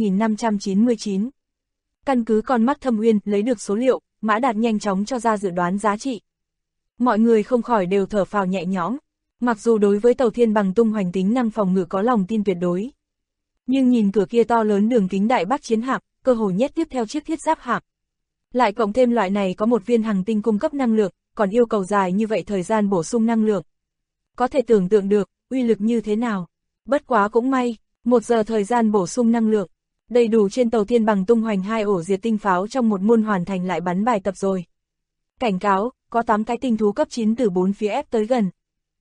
3.599. Căn cứ con mắt Thâm Uyên lấy được số liệu, Mã Đạt nhanh chóng cho ra dự đoán giá trị. Mọi người không khỏi đều thở phào nhẹ nhõm. Mặc dù đối với tàu Thiên Bằng tung hoành tính năng phòng ngự có lòng tin tuyệt đối. Nhưng nhìn cửa kia to lớn đường kính đại bác chiến hạm, cơ hồ nhét tiếp theo chiếc thiết giáp hạm. Lại cộng thêm loại này có một viên hành tinh cung cấp năng lượng, còn yêu cầu dài như vậy thời gian bổ sung năng lượng. Có thể tưởng tượng được, uy lực như thế nào. Bất quá cũng may, 1 giờ thời gian bổ sung năng lượng, đầy đủ trên tàu Thiên Bằng tung hoành 2 ổ diệt tinh pháo trong một môn hoàn thành lại bắn bài tập rồi. Cảnh cáo, có 8 cái tinh thú cấp 9 từ 4 phía ép tới gần.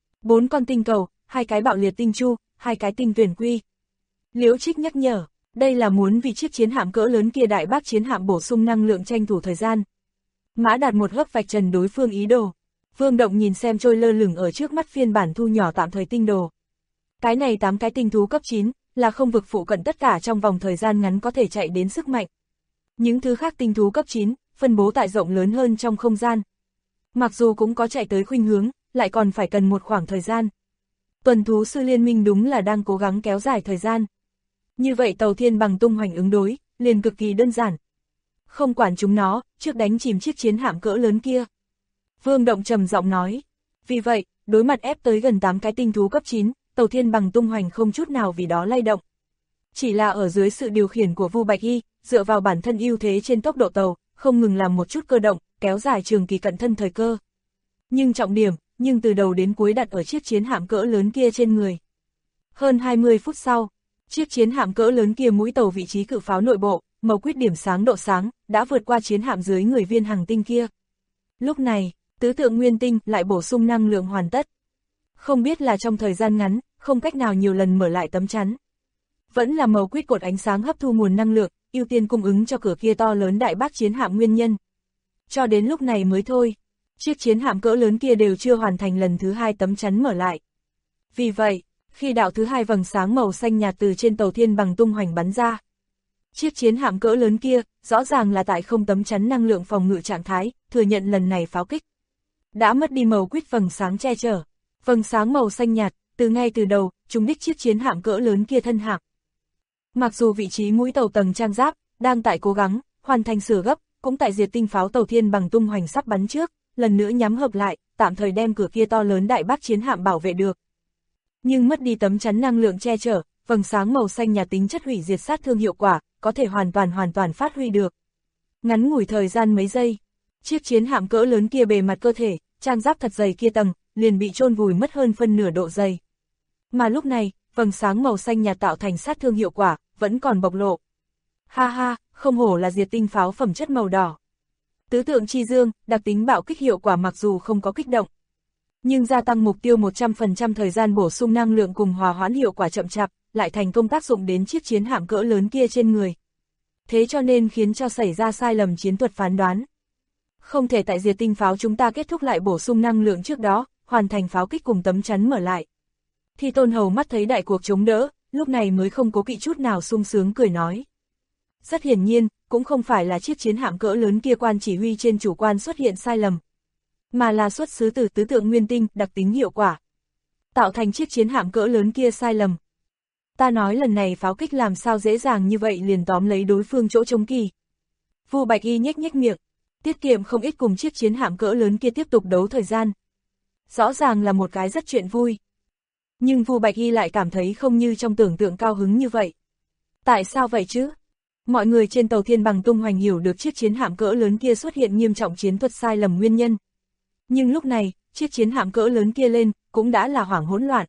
4 con tinh cầu, 2 cái bạo liệt tinh chu, 2 cái tinh tuyển quy. Liễu Trích nhắc nhở, đây là muốn vì chiếc chiến hạm cỡ lớn kia đại bác chiến hạm bổ sung năng lượng tranh thủ thời gian. Mã Đạt một hớp vạch trần đối phương ý đồ. Vương Động nhìn xem trôi lơ lửng ở trước mắt phiên bản thu nhỏ tạm thời tinh đồ. Cái này 8 cái tinh thú cấp 9, là không vực phụ cận tất cả trong vòng thời gian ngắn có thể chạy đến sức mạnh. Những thứ khác tinh thú cấp 9, phân bố tại rộng lớn hơn trong không gian. Mặc dù cũng có chạy tới khuynh hướng, lại còn phải cần một khoảng thời gian. Tuần thú sư liên minh đúng là đang cố gắng kéo dài thời gian. Như vậy tàu Thiên Bằng tung hoành ứng đối, liền cực kỳ đơn giản. Không quản chúng nó, trước đánh chìm chiếc chiến hạm cỡ lớn kia. Vương Động trầm giọng nói. Vì vậy, đối mặt ép tới gần 8 cái tinh thú cấp 9, tàu Thiên Bằng tung hoành không chút nào vì đó lay động. Chỉ là ở dưới sự điều khiển của Vu Bạch Y, dựa vào bản thân ưu thế trên tốc độ tàu, không ngừng làm một chút cơ động, kéo dài trường kỳ cận thân thời cơ. Nhưng trọng điểm, từ đầu đến cuối đặt ở chiếc chiến hạm cỡ lớn kia trên người. Hơn 20 phút sau, chiếc chiến hạm cỡ lớn kia mũi tàu vị trí cự pháo nội bộ, màu quýt điểm sáng độ sáng, đã vượt qua chiến hạm dưới người viên hành tinh kia. Lúc này, tứ tượng nguyên tinh lại bổ sung năng lượng hoàn tất. Không biết là trong thời gian ngắn, không cách nào nhiều lần mở lại tấm chắn. Vẫn là màu quýt cột ánh sáng hấp thu nguồn năng lượng, ưu tiên cung ứng cho cửa kia to lớn đại bác chiến hạm nguyên nhân. Cho đến lúc này mới thôi, chiếc chiến hạm cỡ lớn kia đều chưa hoàn thành lần thứ 2 tấm chắn mở lại. Vì vậy, Khi đạo thứ hai vầng sáng màu xanh nhạt từ trên tàu thiên bằng tung hoành bắn ra. Chiếc chiến hạm cỡ lớn kia, rõ ràng là tại không tấm chắn năng lượng phòng ngự trạng thái, thừa nhận lần này pháo kích. Đã mất đi màu quýt vầng sáng che chở. Vầng sáng màu xanh nhạt, ngay từ đầu, trúng đích chiếc chiến hạm cỡ lớn kia thân hạm. Mặc dù vị trí mũi tàu tầng trang giáp, đang tại cố gắng, hoàn thành sửa gấp, cũng tại diệt tinh pháo tàu thiên bằng tung hoành sắp bắn trước, lần nữa nhắm hợp lại, tạm thời đem cửa kia to lớn đại bác chiến hạm bảo vệ được. Nhưng mất đi tấm chắn năng lượng che chở, vầng sáng màu xanh nhạt tính chất hủy diệt sát thương hiệu quả, có thể hoàn toàn phát huy được. Ngắn ngủi thời gian mấy giây, chiếc chiến hạm cỡ lớn kia bề mặt cơ thể, trang giáp thật dày kia tầng, liền bị chôn vùi mất hơn phân nửa độ dày. Mà lúc này, vầng sáng màu xanh nhạt tạo thành sát thương hiệu quả, vẫn còn bộc lộ. Ha ha, không hổ là diệt tinh pháo phẩm chất màu đỏ. Tứ tượng chi dương, đặc tính bạo kích hiệu quả mặc dù không có kích động, nhưng gia tăng mục tiêu 100% thời gian bổ sung năng lượng cùng hòa hoãn hiệu quả chậm chạp, lại thành công tác dụng đến chiếc chiến hạm cỡ lớn kia trên người. Thế cho nên khiến cho xảy ra sai lầm chiến thuật phán đoán. Không thể tại diệt tinh pháo chúng ta kết thúc lại bổ sung năng lượng trước đó, hoàn thành pháo kích cùng tấm chắn mở lại. Thì Tôn Hầu mắt thấy đại cuộc chống đỡ, lúc này mới không cố kỵ chút nào sung sướng cười nói. Rất hiển nhiên, cũng không phải là chiếc chiến hạm cỡ lớn kia quan chỉ huy trên chủ quan xuất hiện sai lầm, mà là xuất xứ từ tứ tượng nguyên tinh, đặc tính hiệu quả, tạo thành chiếc chiến hạm cỡ lớn kia sai lầm. Ta nói lần này pháo kích làm sao dễ dàng như vậy liền tóm lấy đối phương chỗ trống kỳ. Vu Bạch Y nhếch nhếch miệng, tiết kiệm không ít cùng chiếc chiến hạm cỡ lớn kia tiếp tục đấu thời gian. Rõ ràng là một cái rất chuyện vui. Nhưng Vu Bạch Y lại cảm thấy không như trong tưởng tượng cao hứng như vậy. Tại sao vậy chứ? Mọi người trên tàu thiên bằng tung hoành hiểu được chiếc chiến hạm cỡ lớn kia xuất hiện nghiêm trọng chiến thuật sai lầm nguyên nhân. Nhưng lúc này, chiếc chiến hạm cỡ lớn kia lên, cũng đã là hoảng hỗn loạn.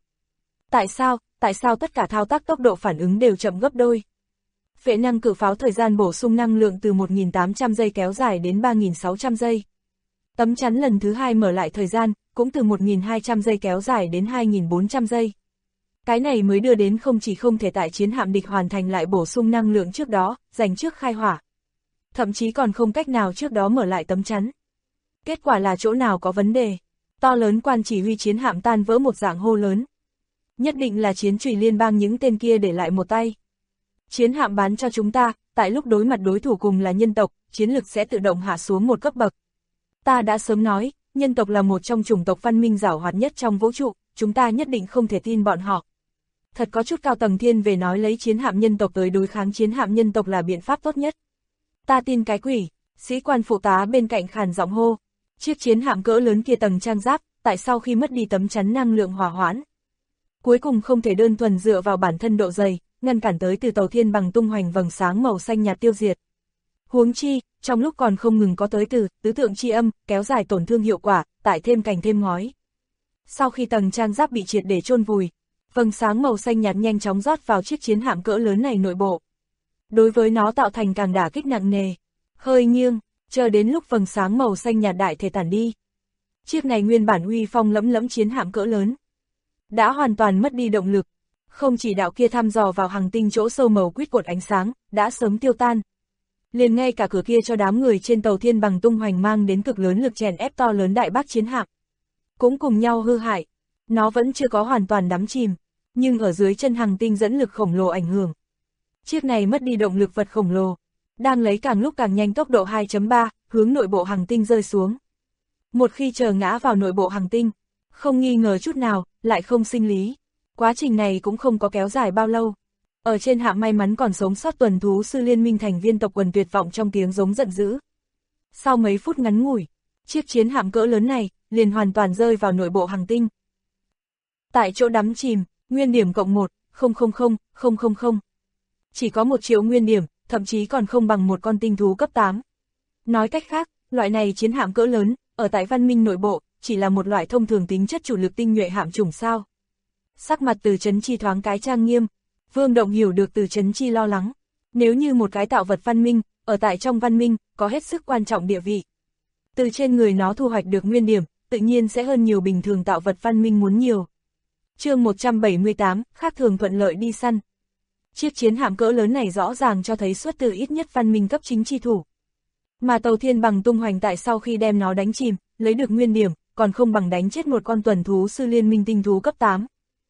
Tại sao tất cả thao tác tốc độ phản ứng đều chậm gấp đôi? Phệ năng cự pháo thời gian bổ sung năng lượng từ 1.800 giây kéo dài đến 3.600 giây. Tấm chắn lần thứ hai mở lại thời gian, cũng từ 1.200 giây kéo dài đến 2.400 giây. Cái này mới đưa đến không chỉ không thể tại chiến hạm địch hoàn thành lại bổ sung năng lượng trước đó, dành trước khai hỏa. Thậm chí còn không cách nào trước đó mở lại tấm chắn. Kết quả là chỗ nào có vấn đề? To lớn quan chỉ huy chiến hạm tan vỡ một dạng hô lớn. Nhất định là chiến trùy liên bang những tên kia để lại một tay. Chiến hạm bán cho chúng ta, tại lúc đối mặt đối thủ cùng là nhân tộc, chiến lực sẽ tự động hạ xuống một cấp bậc. Ta đã sớm nói, nhân tộc là một trong chủng tộc văn minh giàu hoạt nhất trong vũ trụ, chúng ta nhất định không thể tin bọn họ. Thật có chút cao tầng thiên về nói lấy chiến hạm nhân tộc tới đối kháng chiến hạm nhân tộc là biện pháp tốt nhất. Ta tin cái quỷ, sĩ quan phụ tá bên cạnh khàn giọng hô. Chiếc chiến hạm cỡ lớn kia tầng trang giáp, tại sau khi mất đi tấm chắn năng lượng hòa hoãn, cuối cùng không thể đơn thuần dựa vào bản thân độ dày, ngăn cản tới từ tàu thiên bằng tung hoành vầng sáng màu xanh nhạt tiêu diệt. Huống chi, trong lúc còn không ngừng có tới từ tứ tượng chi âm, kéo dài tổn thương hiệu quả, tại thêm cành thêm ngói. Sau khi tầng trang giáp bị triệt để chôn vùi, vầng sáng màu xanh nhạt nhanh chóng rót vào chiếc chiến hạm cỡ lớn này nội bộ. Đối với nó tạo thành càng đả kích nặng nề. Hơi nghiêng, chờ đến lúc vầng sáng màu xanh nhạt đại thể tản đi. Chiếc này nguyên bản uy phong lẫm lẫm chiến hạm cỡ lớn đã hoàn toàn mất đi động lực. Không chỉ đạo kia thăm dò vào hành tinh chỗ sâu màu quýt cột ánh sáng, đã sớm tiêu tan. Liền ngay cả cửa kia cho đám người trên tàu thiên bằng tung hoành mang đến cực lớn lực chèn ép to lớn đại bác chiến hạm, cũng cùng nhau hư hại. Nó vẫn chưa có hoàn toàn đắm chìm, nhưng ở dưới chân hành tinh dẫn lực khổng lồ ảnh hưởng. Chiếc này mất đi động lực vật khổng lồ, đang lấy càng lúc càng nhanh tốc độ 2.3, hướng nội bộ hành tinh rơi xuống. Một khi chờ ngã vào nội bộ hành tinh, không nghi ngờ chút nào, lại không sinh lý. Quá trình này cũng không có kéo dài bao lâu. Ở trên hạm may mắn còn sống sót tuần thú sư liên minh thành viên tộc quần tuyệt vọng trong tiếng giống giận dữ. Sau mấy phút ngắn ngủi, chiếc chiến hạm cỡ lớn này liền hoàn toàn rơi vào nội bộ hành tinh. Tại chỗ đắm chìm, nguyên điểm cộng 1,000,000. Chỉ có 1 triệu nguyên điểm, thậm chí còn không bằng một con tinh thú cấp 8. Nói cách khác, loại này chiến hạm cỡ lớn, ở tại văn minh nội bộ, chỉ là một loại thông thường tính chất chủ lực tinh nhuệ hạm chủng sao. Sắc mặt Từ Chấn Chi thoáng cái trang nghiêm, Vương Động hiểu được Từ Chấn Chi lo lắng. Nếu như một cái tạo vật văn minh, ở tại trong văn minh, có hết sức quan trọng địa vị. Từ trên người nó thu hoạch được nguyên điểm, tự nhiên sẽ hơn nhiều bình thường tạo vật văn minh muốn nhiều. Chương 178, khác thường thuận lợi đi săn. Chiếc chiến hạm cỡ lớn này rõ ràng cho thấy xuất từ ít nhất văn minh cấp chính chi thủ. Mà tàu thiên bằng tung hoành tại sau khi đem nó đánh chìm, lấy được nguyên điểm, còn không bằng đánh chết một con tuần thú sư liên minh tinh thú cấp 8.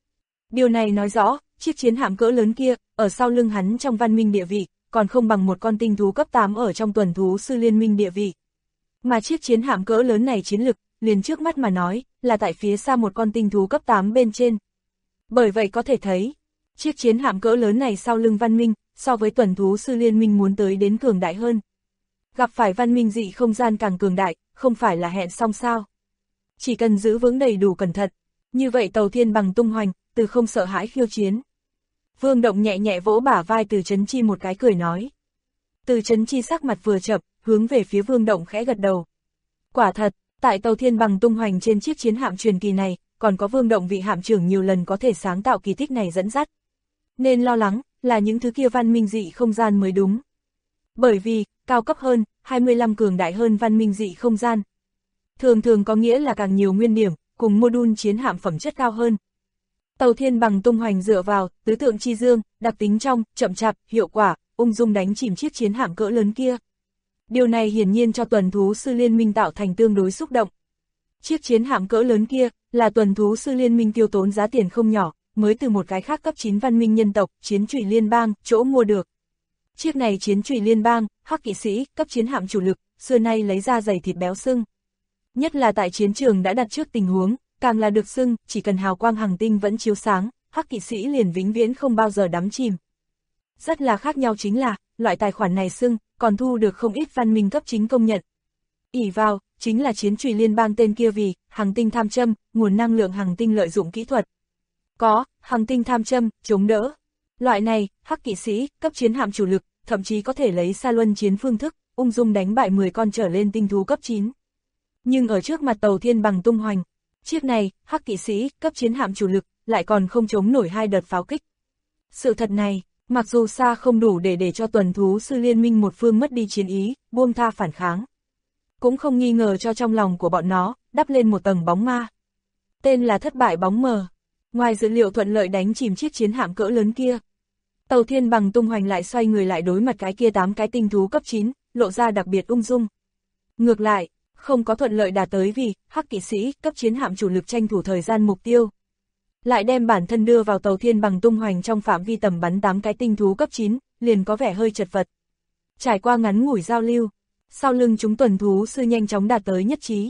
Điều này nói rõ, chiếc chiến hạm cỡ lớn kia, ở sau lưng hắn trong văn minh địa vị, còn không bằng một con tinh thú cấp 8 ở trong tuần thú sư liên minh địa vị. Mà chiếc chiến hạm cỡ lớn này chiến lực, liền trước mắt mà nói, là tại phía xa một con tinh thú cấp 8 bên trên. Bởi vậy có thể thấy, chiếc chiến hạm cỡ lớn này sau lưng văn minh, so với tuần thú sư liên minh muốn tới đến cường đại hơn. Gặp phải văn minh dị không gian càng cường đại, không phải là hẹn xong sao. Chỉ cần giữ vững đầy đủ cẩn thận, như vậy tàu thiên bằng tung hoành, từ không sợ hãi khiêu chiến. Vương Động nhẹ nhẹ vỗ bả vai Từ Chấn Chi một cái cười nói. Từ Chấn Chi sắc mặt vừa chập, hướng về phía Vương Động khẽ gật đầu. Quả thật, tại tàu thiên bằng tung hoành trên chiếc chiến hạm truyền kỳ này, còn có Vương Động vị hạm trưởng nhiều lần có thể sáng tạo kỳ tích này dẫn dắt. Nên lo lắng, là những thứ kia văn minh dị không gian mới đúng. Bởi vì, cao cấp hơn, 25 cường đại hơn văn minh dị không gian. Thường thường có nghĩa là càng nhiều nguyên điểm, cùng module chiến hạm phẩm chất cao hơn. Tàu thiên bằng tung hoành dựa vào, tứ tượng chi dương, đặc tính trong, chậm chạp, hiệu quả, ung dung đánh chìm chiếc chiến hạm cỡ lớn kia. Điều này hiển nhiên cho tuần thú sư liên minh tạo thành tương đối xúc động. Chiếc chiến hạm cỡ lớn kia, là tuần thú sư liên minh tiêu tốn giá tiền không nhỏ, mới từ một cái khác cấp 9 văn minh nhân tộc, chiến trụy liên bang, chỗ mua được. Chiếc này chiến trụy liên bang, hắc kỵ sĩ, cấp chiến hạm chủ lực, xưa nay lấy ra giày thịt béo sưng. Nhất là tại chiến trường đã đặt trước tình huống, càng là được xưng, chỉ cần hào quang hành tinh vẫn chiếu sáng, hắc kỵ sĩ liền vĩnh viễn không bao giờ đắm chìm. Rất là khác nhau chính là, loại tài khoản này xưng, còn thu được không ít văn minh cấp chính công nhận. Ỷ vào, chính là chiến trùy liên bang tên kia vì, hành tinh tham châm, nguồn năng lượng hành tinh lợi dụng kỹ thuật. Có, hành tinh tham châm, chống đỡ. Loại này, hắc kỵ sĩ, cấp chiến hạm chủ lực, thậm chí có thể lấy xa luân chiến phương thức, ung dung đánh bại 10 con trở lên tinh thú cấp 9. Nhưng ở trước mặt tàu thiên bằng tung hoành, chiếc này, hắc kỵ sĩ, cấp chiến hạm chủ lực, lại còn không chống nổi 2 đợt pháo kích. Sự thật này, mặc dù xa không đủ để cho tuần thú sư liên minh một phương mất đi chiến ý, buông tha phản kháng. Cũng không nghi ngờ cho trong lòng của bọn nó, đắp lên một tầng bóng ma. Tên là thất bại bóng mờ. Ngoài dữ liệu thuận lợi đánh chìm chiếc chiến hạm cỡ lớn kia, tàu thiên bằng tung hoành lại xoay người lại đối mặt cái kia 8 cái tinh thú cấp 9, lộ ra đặc biệt ung dung. Ngược lại, không có thuận lợi đạt tới vì, hắc kỵ sĩ, cấp chiến hạm chủ lực tranh thủ thời gian mục tiêu. Lại đem bản thân đưa vào tàu thiên bằng tung hoành trong phạm vi tầm bắn 8 cái tinh thú cấp 9, liền có vẻ hơi chật vật. Trải qua ngắn ngủi giao lưu, sau lưng chúng tuần thú sư nhanh chóng đạt tới nhất trí.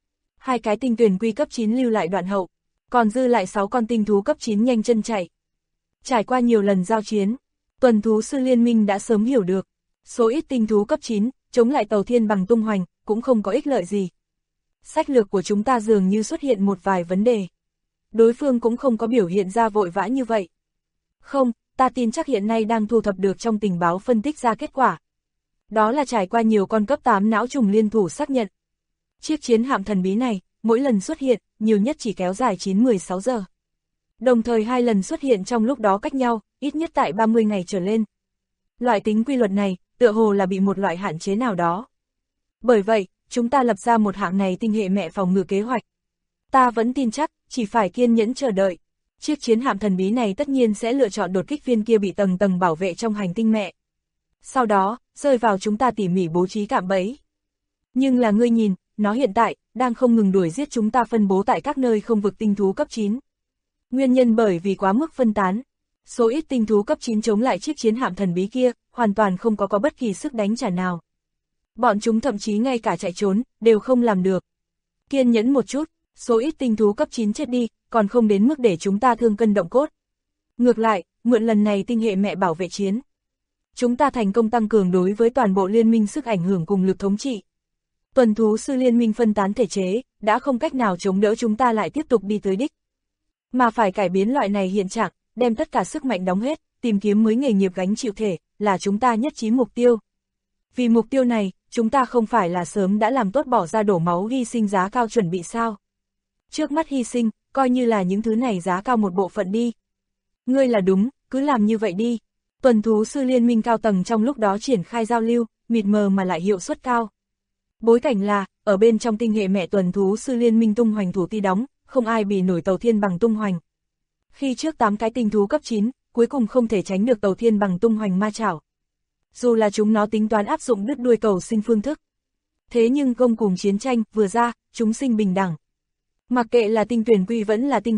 2 cái tinh tuyển quy cấp 9 lưu lại đoạn hậu, còn dư lại 6 con tinh thú cấp 9 nhanh chân chạy. Trải qua nhiều lần giao chiến, tuần thú sư liên minh đã sớm hiểu được, số ít tinh thú cấp 9, chống lại tàu thiên bằng tung hoành, cũng không có ích lợi gì. Sách lược của chúng ta dường như xuất hiện một vài vấn đề. Đối phương cũng không có biểu hiện ra vội vã như vậy. Không, ta tin chắc hiện nay đang thu thập được trong tình báo phân tích ra kết quả. Đó là trải qua nhiều con cấp 8 não trùng liên thủ xác nhận. Chiếc chiến hạm thần bí này, mỗi lần xuất hiện, nhiều nhất chỉ kéo dài 9-16 giờ. Đồng thời 2 lần xuất hiện trong lúc đó cách nhau, ít nhất tại 30 ngày trở lên. Loại tính quy luật này, tựa hồ là bị một loại hạn chế nào đó. Bởi vậy, chúng ta lập ra một hạng này tinh hệ mẹ phòng ngự kế hoạch. Ta vẫn tin chắc, chỉ phải kiên nhẫn chờ đợi. Chiếc chiến hạm thần bí này tất nhiên sẽ lựa chọn đột kích viên kia bị tầng tầng bảo vệ trong hành tinh mẹ. Sau đó, rơi vào chúng ta tỉ mỉ bố trí cạm bẫy. Nhưng là ngươi nhìn, nó hiện tại, đang không ngừng đuổi giết chúng ta phân bố tại các nơi không vực tinh thú cấp 9. Nguyên nhân bởi vì quá mức phân tán. Số ít tinh thú cấp 9 chống lại chiếc chiến hạm thần bí kia, hoàn toàn không có bất kỳ sức đánh trả nào. Bọn chúng thậm chí ngay cả chạy trốn, đều không làm được. Kiên nhẫn một chút, số ít tinh thú cấp 9 chết đi, còn không đến mức để chúng ta thương cân động cốt. Ngược lại, mượn lần này tinh hệ mẹ bảo vệ chiến, chúng ta thành công tăng cường đối với toàn bộ liên minh sức ảnh hưởng cùng lực thống trị. Tuần thú sư liên minh phân tán thể chế, đã không cách nào chống đỡ chúng ta lại tiếp tục đi tới đích. Mà phải cải biến loại này hiện trạng, đem tất cả sức mạnh đóng hết, tìm kiếm mới nghề nghiệp gánh chịu thể, là chúng ta nhất trí mục tiêu. Vì mục tiêu này, chúng ta không phải là sớm đã làm tốt bỏ ra đổ máu hy sinh giá cao chuẩn bị sao. Trước mắt hy sinh, coi như là những thứ này giá cao một bộ phận đi. Ngươi là đúng, cứ làm như vậy đi. Tuần thú sư liên minh cao tầng trong lúc đó triển khai giao lưu, mịt mờ mà lại hiệu suất cao. Bối cảnh là, ở bên trong tinh hệ mẹ tuần thú sư liên minh tung hoành thủ ti đóng, không ai bị nổi tàu thiên bằng tung hoành. Khi trước 8 cái tinh thú cấp 9, cuối cùng không thể tránh được tàu thiên bằng tung hoành ma chảo. Dù là chúng nó tính toán áp dụng đứt đuôi cầu sinh phương thức. Thế nhưng gông cùng chiến tranh vừa ra, chúng sinh bình đẳng. Mặc kệ là tinh tuyển quy vẫn là tinh cầu,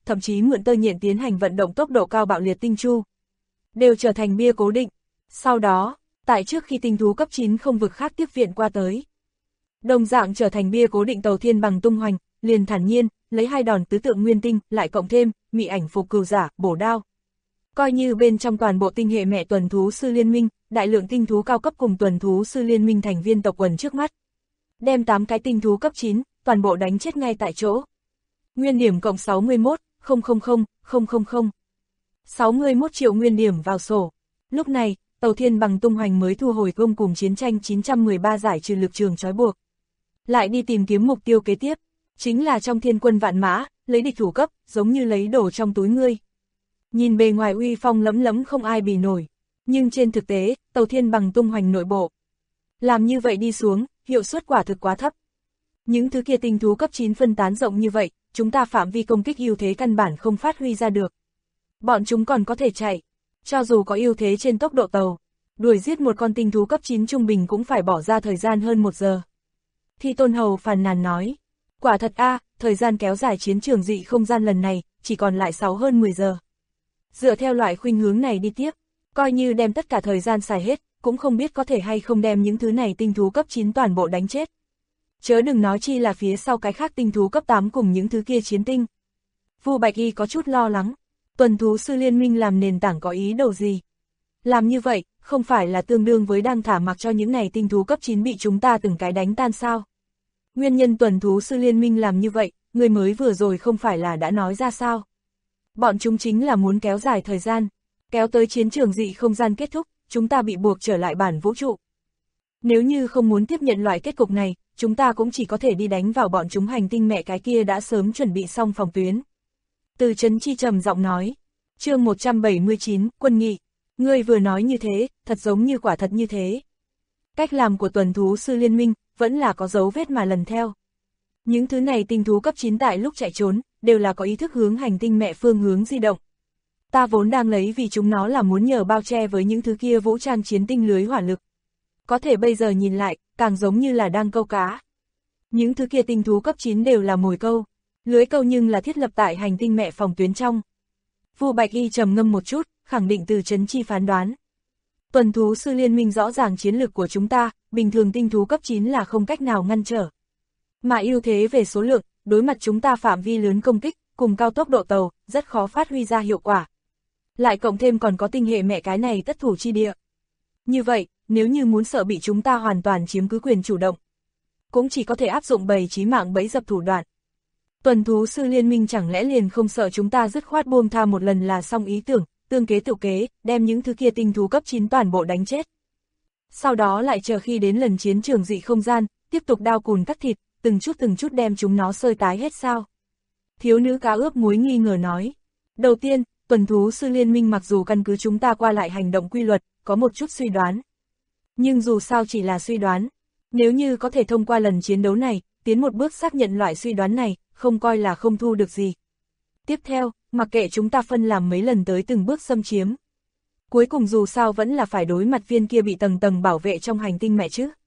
thậm chí mượn tơ nhện tiến hành vận động tốc độ cao bạo liệt tinh chu, đều trở thành bia cố định. Sau đó, tại trước khi tinh thú cấp 9 không vực khác tiếp viện qua tới, đồng dạng trở thành bia cố định tàu thiên bằng tung hoành, liền thản nhiên, lấy 2 đòn tứ tượng nguyên tinh, lại cộng thêm, mị ảnh phục cừu giả, bổ đao. Coi như bên trong toàn bộ tinh hệ mẹ tuần thú sư liên minh, đại lượng tinh thú cao cấp cùng tuần thú sư liên minh thành viên tộc quần trước mắt. Đem 8 cái tinh thú cấp 9, toàn bộ đánh chết ngay tại chỗ. Nguyên điểm cộng 61.000.000. 61 triệu nguyên điểm vào sổ. Lúc này, tàu thiên bằng tung hoành mới thu hồi gông cùng chiến tranh 913 giải trừ lực trường trói buộc. Lại đi tìm kiếm mục tiêu kế tiếp, chính là trong thiên quân vạn mã, lấy địch thủ cấp, giống như lấy đồ trong túi ngươi. Nhìn bề ngoài uy phong lẫm lẫm không ai bì nổi, nhưng trên thực tế, tàu thiên bằng tung hoành nội bộ. Làm như vậy đi xuống, hiệu suất quả thực quá thấp. Những thứ kia tinh thú cấp 9 phân tán rộng như vậy, chúng ta phạm vi công kích ưu thế căn bản không phát huy ra được. Bọn chúng còn có thể chạy, cho dù có ưu thế trên tốc độ tàu, đuổi giết một con tinh thú cấp 9 trung bình cũng phải bỏ ra thời gian hơn 1 giờ. Thi Tôn Hầu phàn nàn nói, quả thật thời gian kéo dài chiến trường dị không gian lần này, chỉ còn lại 6 hơn 10 giờ. Dựa theo loại khuynh hướng này đi tiếp, coi như đem tất cả thời gian xài hết, cũng không biết có thể hay không đem những thứ này tinh thú cấp 9 toàn bộ đánh chết. Chớ đừng nói chi là phía sau cái khác tinh thú cấp 8 cùng những thứ kia chiến tinh. Vu Bạch Y có chút lo lắng, tuần thú sư liên minh làm nền tảng có ý đồ gì? Làm như vậy, không phải là tương đương với đang thả mặc cho những này tinh thú cấp 9 bị chúng ta từng cái đánh tan sao? Nguyên nhân tuần thú sư liên minh làm như vậy, người mới vừa rồi không phải là đã nói ra sao? Bọn chúng chính là muốn kéo dài thời gian, kéo tới chiến trường dị không gian kết thúc, chúng ta bị buộc trở lại bản vũ trụ. Nếu như không muốn tiếp nhận loại kết cục này, chúng ta cũng chỉ có thể đi đánh vào bọn chúng hành tinh mẹ cái kia đã sớm chuẩn bị xong phòng tuyến. Từ Chấn Chi trầm giọng nói, chương 179, quân nghị, ngươi vừa nói như thế, thật giống như quả thật như thế. Cách làm của tuần thú sư liên minh, vẫn là có dấu vết mà lần theo. Những thứ này tinh thú cấp 9 tại lúc chạy trốn, đều là có ý thức hướng hành tinh mẹ phương hướng di động. Ta vốn đang lấy vì chúng nó là muốn nhờ bao che với những thứ kia vũ trang chiến tinh lưới hỏa lực. Có thể bây giờ nhìn lại, càng giống như là đang câu cá. Những thứ kia tinh thú cấp 9 đều là mồi câu, lưới câu nhưng là thiết lập tại hành tinh mẹ phòng tuyến trong. Vu Bạch Y trầm ngâm một chút, khẳng định Từ Chấn Chi phán đoán. Tuần thú sư liên minh rõ ràng chiến lược của chúng ta, bình thường tinh thú cấp 9 là không cách nào ngăn trở. Mà ưu thế về số lượng, đối mặt chúng ta phạm vi lớn công kích, cùng cao tốc độ tàu, rất khó phát huy ra hiệu quả. Lại cộng thêm còn có tinh hệ mẹ cái này tất thủ chi địa. Như vậy, nếu như muốn sợ bị chúng ta hoàn toàn chiếm cứ quyền chủ động, cũng chỉ có thể áp dụng bầy trí mạng bẫy dập thủ đoạn. Tuần thú sư liên minh chẳng lẽ liền không sợ chúng ta dứt khoát buông tha một lần là xong ý tưởng, tương kế tự kế, đem những thứ kia tinh thú cấp 9 toàn bộ đánh chết. Sau đó lại chờ khi đến lần chiến trường dị không gian, tiếp tục đao cùn cắt thịt, từng chút đem chúng nó sơi tái hết sao? Thiếu nữ cá ướp muối nghi ngờ nói. Đầu tiên, tuần thú sư liên minh mặc dù căn cứ chúng ta qua lại hành động quy luật, có một chút suy đoán. Nhưng dù sao chỉ là suy đoán. Nếu như có thể thông qua lần chiến đấu này, tiến một bước xác nhận loại suy đoán này, không coi là không thu được gì. Tiếp theo, mặc kệ chúng ta phân làm mấy lần tới từng bước xâm chiếm. Cuối cùng dù sao vẫn là phải đối mặt viên kia bị tầng tầng bảo vệ trong hành tinh mẹ chứ.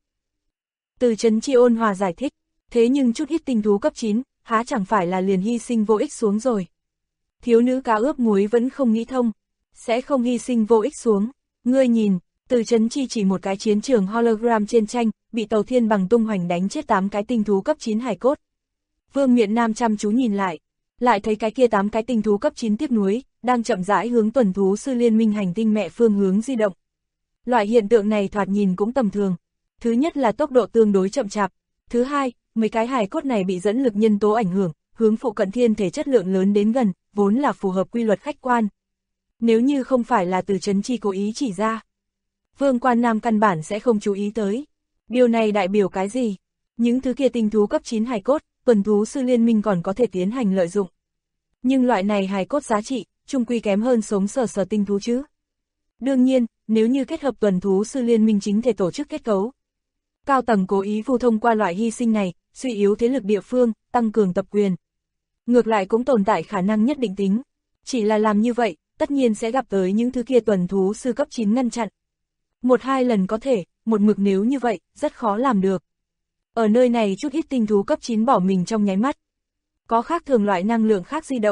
Từ Chấn Chi ôn hòa giải thích, thế nhưng chút ít tinh thú cấp 9, há chẳng phải là liền hy sinh vô ích xuống rồi. Thiếu nữ cá ướp muối vẫn không nghĩ thông, sẽ không hy sinh vô ích xuống. Ngươi nhìn, Từ Chấn Chi chỉ một cái chiến trường hologram trên tranh, bị tàu thiên bằng tung hoành đánh chết 8 cái tinh thú cấp 9 hài cốt. Vương Miện Nam chăm chú nhìn lại thấy cái kia 8 cái tinh thú cấp 9 tiếp núi, đang chậm rãi hướng tuần thú sư liên minh hành tinh mẹ phương hướng di động. Loại hiện tượng này thoạt nhìn cũng tầm thường. Thứ nhất là tốc độ tương đối chậm chạp. Thứ hai, mấy cái hài cốt này bị dẫn lực nhân tố ảnh hưởng, hướng phụ cận thiên thể chất lượng lớn đến gần, vốn là phù hợp quy luật khách quan. Nếu như không phải là Từ Chấn Chi cố ý chỉ ra, Vương Quan Nam căn bản sẽ không chú ý tới. Điều này đại biểu cái gì? Những thứ kia tinh thú cấp 9 hài cốt, tuần thú sư liên minh còn có thể tiến hành lợi dụng. Nhưng loại này hài cốt giá trị, chung quy kém hơn sống sờ tinh thú chứ. Đương nhiên, nếu như kết hợp tuần thú sư liên minh chính thể tổ chức kết cấu, cao tầng cố ý vu thông qua loại hy sinh này, suy yếu thế lực địa phương, tăng cường tập quyền. Ngược lại cũng tồn tại khả năng nhất định tính. Chỉ là làm như vậy, tất nhiên sẽ gặp tới những thứ kia tuần thú sư cấp 9 ngăn chặn. 1-2 lần có thể, một mực nếu như vậy, rất khó làm được. Ở nơi này chút ít tinh thú cấp 9 bỏ mình trong nháy mắt. Có khác thường loại năng lượng khác di động.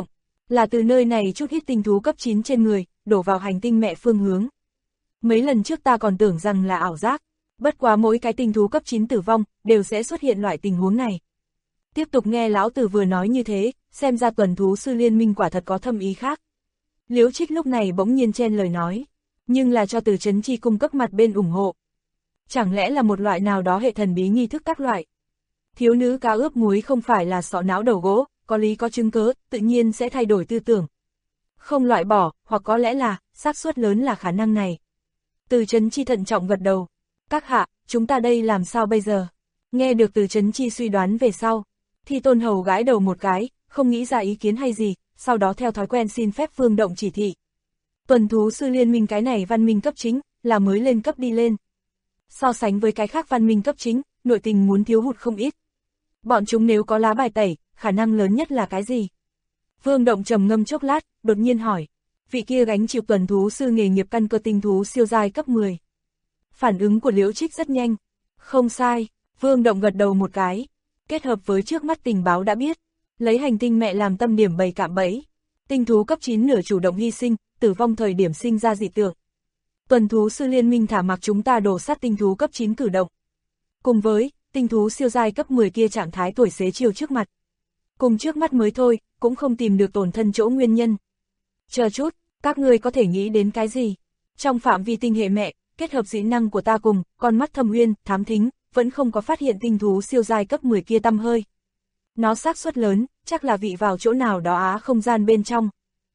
là từ nơi này chút ít tinh thú cấp 9 trên người, đổ vào hành tinh mẹ phương hướng. Mấy lần trước ta còn tưởng rằng là ảo giác, bất quá mỗi cái tinh thú cấp 9 tử vong, đều sẽ xuất hiện loại tình huống này. Tiếp tục nghe lão tử vừa nói như thế, xem ra tuần thú sư liên minh quả thật có thâm ý khác. Liễu Trích lúc này bỗng nhiên chen lời nói, nhưng là cho Từ Chấn Chi cung cấp mặt bên ủng hộ. Chẳng lẽ là một loại nào đó hệ thần bí nghi thức các loại? Thiếu nữ cá ướp muối không phải là sọ não đầu gỗ, có lý có chứng cớ, tự nhiên sẽ thay đổi tư tưởng. Không loại bỏ, hoặc có lẽ là, xác suất lớn là khả năng này. Từ Chấn Chi thận trọng gật đầu. Các hạ, chúng ta đây làm sao bây giờ? Nghe được Từ Chấn Chi suy đoán về sau, thì Tôn Hầu gãi đầu một cái, không nghĩ ra ý kiến hay gì, sau đó theo thói quen xin phép Vương Động chỉ thị. Tuần thú sư liên minh cái này văn minh cấp chính, là mới lên cấp đi lên. So sánh với cái khác văn minh cấp chính, nội tình muốn thiếu hụt không ít. Bọn chúng nếu có lá bài tẩy, khả năng lớn nhất là cái gì? Vương Động trầm ngâm chốc lát, đột nhiên hỏi. Vị kia gánh chịu tuần thú sư nghề nghiệp căn cơ tinh thú siêu giai cấp 10. Phản ứng của Liễu Trích rất nhanh. Không sai, Vương Động gật đầu một cái. Kết hợp với trước mắt tình báo đã biết, lấy hành tinh mẹ làm tâm điểm bày cạm bẫy. Tinh thú cấp 9 nửa chủ động hy sinh, tử vong thời điểm sinh ra dị tượng. Tuần thú sư liên minh thả mặc chúng ta đổ sát tinh thú cấp 9 cử động. Cùng với, tinh thú siêu giai cấp 10 kia trạng thái tuổi xế chiều trước mặt. Cùng trước mắt mới thôi, cũng không tìm được tổn thân chỗ nguyên nhân. Chờ chút, các ngươi có thể nghĩ đến cái gì? Trong phạm vi tinh hệ mẹ, kết hợp dĩ năng của ta cùng, con mắt thâm uyên, thám thính, vẫn không có phát hiện tinh thú siêu giai cấp 10 kia tăm hơi. Nó xác suất lớn, chắc là vị vào chỗ nào đó á không gian bên trong.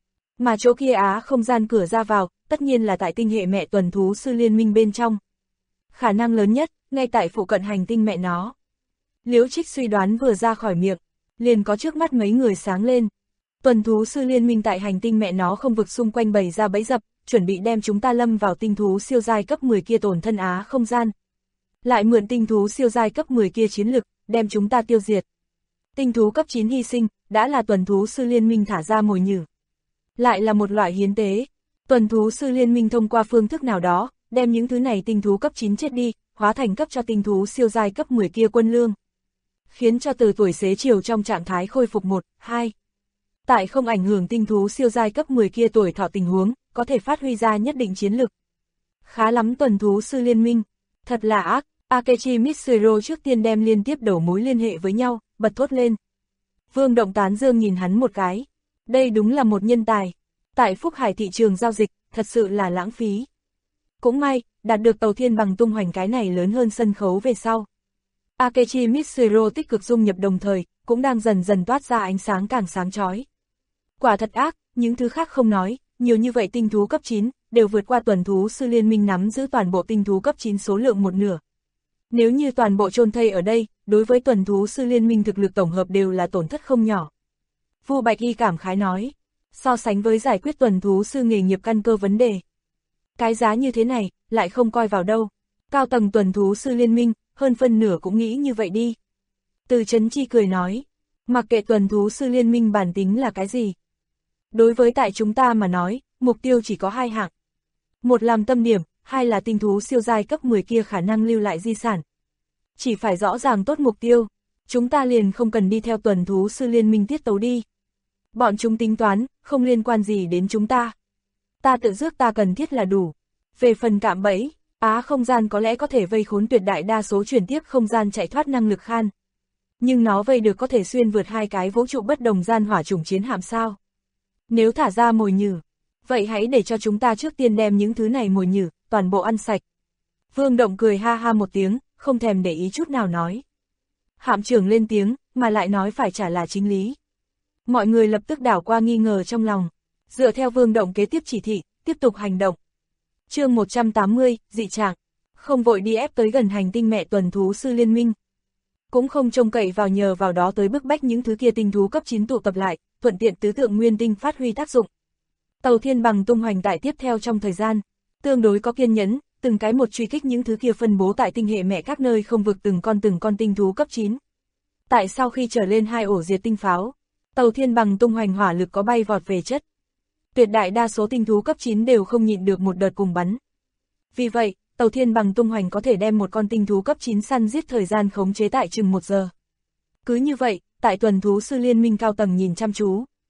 Mà chỗ kia á không gian cửa ra vào, tất nhiên là tại tinh hệ mẹ tuần thú sư liên minh bên trong. Khả năng lớn nhất, ngay tại phụ cận hành tinh mẹ nó. Liễu Trích suy đoán vừa ra khỏi miệng, liền có trước mắt mấy người sáng lên. Tuần thú sư liên minh tại hành tinh mẹ nó không vực xung quanh bày ra bẫy dập, chuẩn bị đem chúng ta lâm vào tinh thú siêu giai cấp 10 kia tổn thân á không gian. Lại mượn tinh thú siêu giai cấp 10 kia chiến lực, đem chúng ta tiêu diệt. Tinh thú cấp 9 hy sinh, đã là tuần thú sư liên minh thả ra mồi nhử. Lại là một loại hiến tế. Tuần thú sư liên minh thông qua phương thức nào đó, đem những thứ này tinh thú cấp 9 chết đi, hóa thành cấp cho tinh thú siêu giai cấp 10 kia quân lương. Khiến cho từ tuổi xế chiều trong trạng thái khôi phục 1, 2. Tại không ảnh hưởng tinh thú siêu giai cấp 10 kia tuổi thọ tình huống, có thể phát huy ra nhất định chiến lực. Khá lắm tuần thú sư liên minh. Thật là ác, Akechi Mitsuro trước tiên đem liên tiếp đầu mối liên hệ với nhau, bật thốt lên. Vương Động tán dương nhìn hắn một cái. Đây đúng là một nhân tài. Tại Phúc Hải thị trường giao dịch, thật sự là lãng phí. Cũng may, đạt được tàu thiên bằng tung hoành cái này lớn hơn sân khấu về sau. Akechi Mitsuro tích cực dung nhập đồng thời, cũng đang dần dần toát ra ánh sáng càng sáng chói. Quả thật ác, những thứ khác không nói, nhiều như vậy tinh thú cấp 9, đều vượt qua tuần thú sư liên minh nắm giữ toàn bộ tinh thú cấp 9 số lượng một nửa. Nếu như toàn bộ chôn thây ở đây, đối với tuần thú sư liên minh thực lực tổng hợp đều là tổn thất không nhỏ. Vu Bạch Y cảm khái nói, so sánh với giải quyết tuần thú sư nghề nghiệp căn cơ vấn đề. Cái giá như thế này, lại không coi vào đâu. Cao tầng tuần thú sư liên minh, hơn phân nửa cũng nghĩ như vậy đi. Từ Chấn Chi cười nói, mặc kệ tuần thú sư liên minh bản tính là cái gì. Đối với tại chúng ta mà nói, mục tiêu chỉ có hai hạng. Một làm tâm điểm, hai là tinh thú siêu giai cấp 10 kia khả năng lưu lại di sản. Chỉ phải rõ ràng tốt mục tiêu, chúng ta liền không cần đi theo tuần thú sư liên minh tiết tấu đi. Bọn chúng tính toán, không liên quan gì đến chúng ta. Ta tự dước ta cần thiết là đủ. Về phần cạm bẫy, á không gian có lẽ có thể vây khốn tuyệt đại đa số chuyển tiếp không gian chạy thoát năng lực khan. Nhưng nó vây được có thể xuyên vượt hai cái vũ trụ bất đồng gian hỏa chủng chiến hạm sao. Nếu thả ra mồi nhử, vậy hãy để cho chúng ta trước tiên đem những thứ này mồi nhử, toàn bộ ăn sạch. Vương Động cười ha ha một tiếng, không thèm để ý chút nào nói. Hạm trưởng lên tiếng, mà lại nói phải trả là chính lý. Mọi người lập tức đảo qua nghi ngờ trong lòng. Dựa theo Vương Động kế tiếp chỉ thị, tiếp tục hành động. Chương 180, dị trạng. Không vội đi ép tới gần hành tinh mẹ tuần thú sư liên minh. Cũng không trông cậy vào nhờ vào đó tới bức bách những thứ kia tinh thú cấp 9 tụ tập lại, thuận tiện tứ tượng nguyên tinh phát huy tác dụng. Tàu thiên bằng tung hoành tại tiếp theo trong thời gian, tương đối có kiên nhẫn, từng cái một truy kích những thứ kia phân bố tại tinh hệ mẹ các nơi không vực từng con tinh thú cấp 9. Tại sau khi trở lên hai ổ diệt tinh pháo, tàu thiên bằng tung hoành hỏa lực có bay vọt về chất. Tuyệt đại đa số tinh thú cấp 9 đều không nhịn được một đợt cùng bắn. Vì vậy, tàu thiên bằng tung hoành có thể đem một con tinh thú cấp 9 săn giết thời gian khống chế tại chừng 1 giờ. Cứ như vậy, tại tuần thú sư liên minh cao tầng nhìn chăm chú.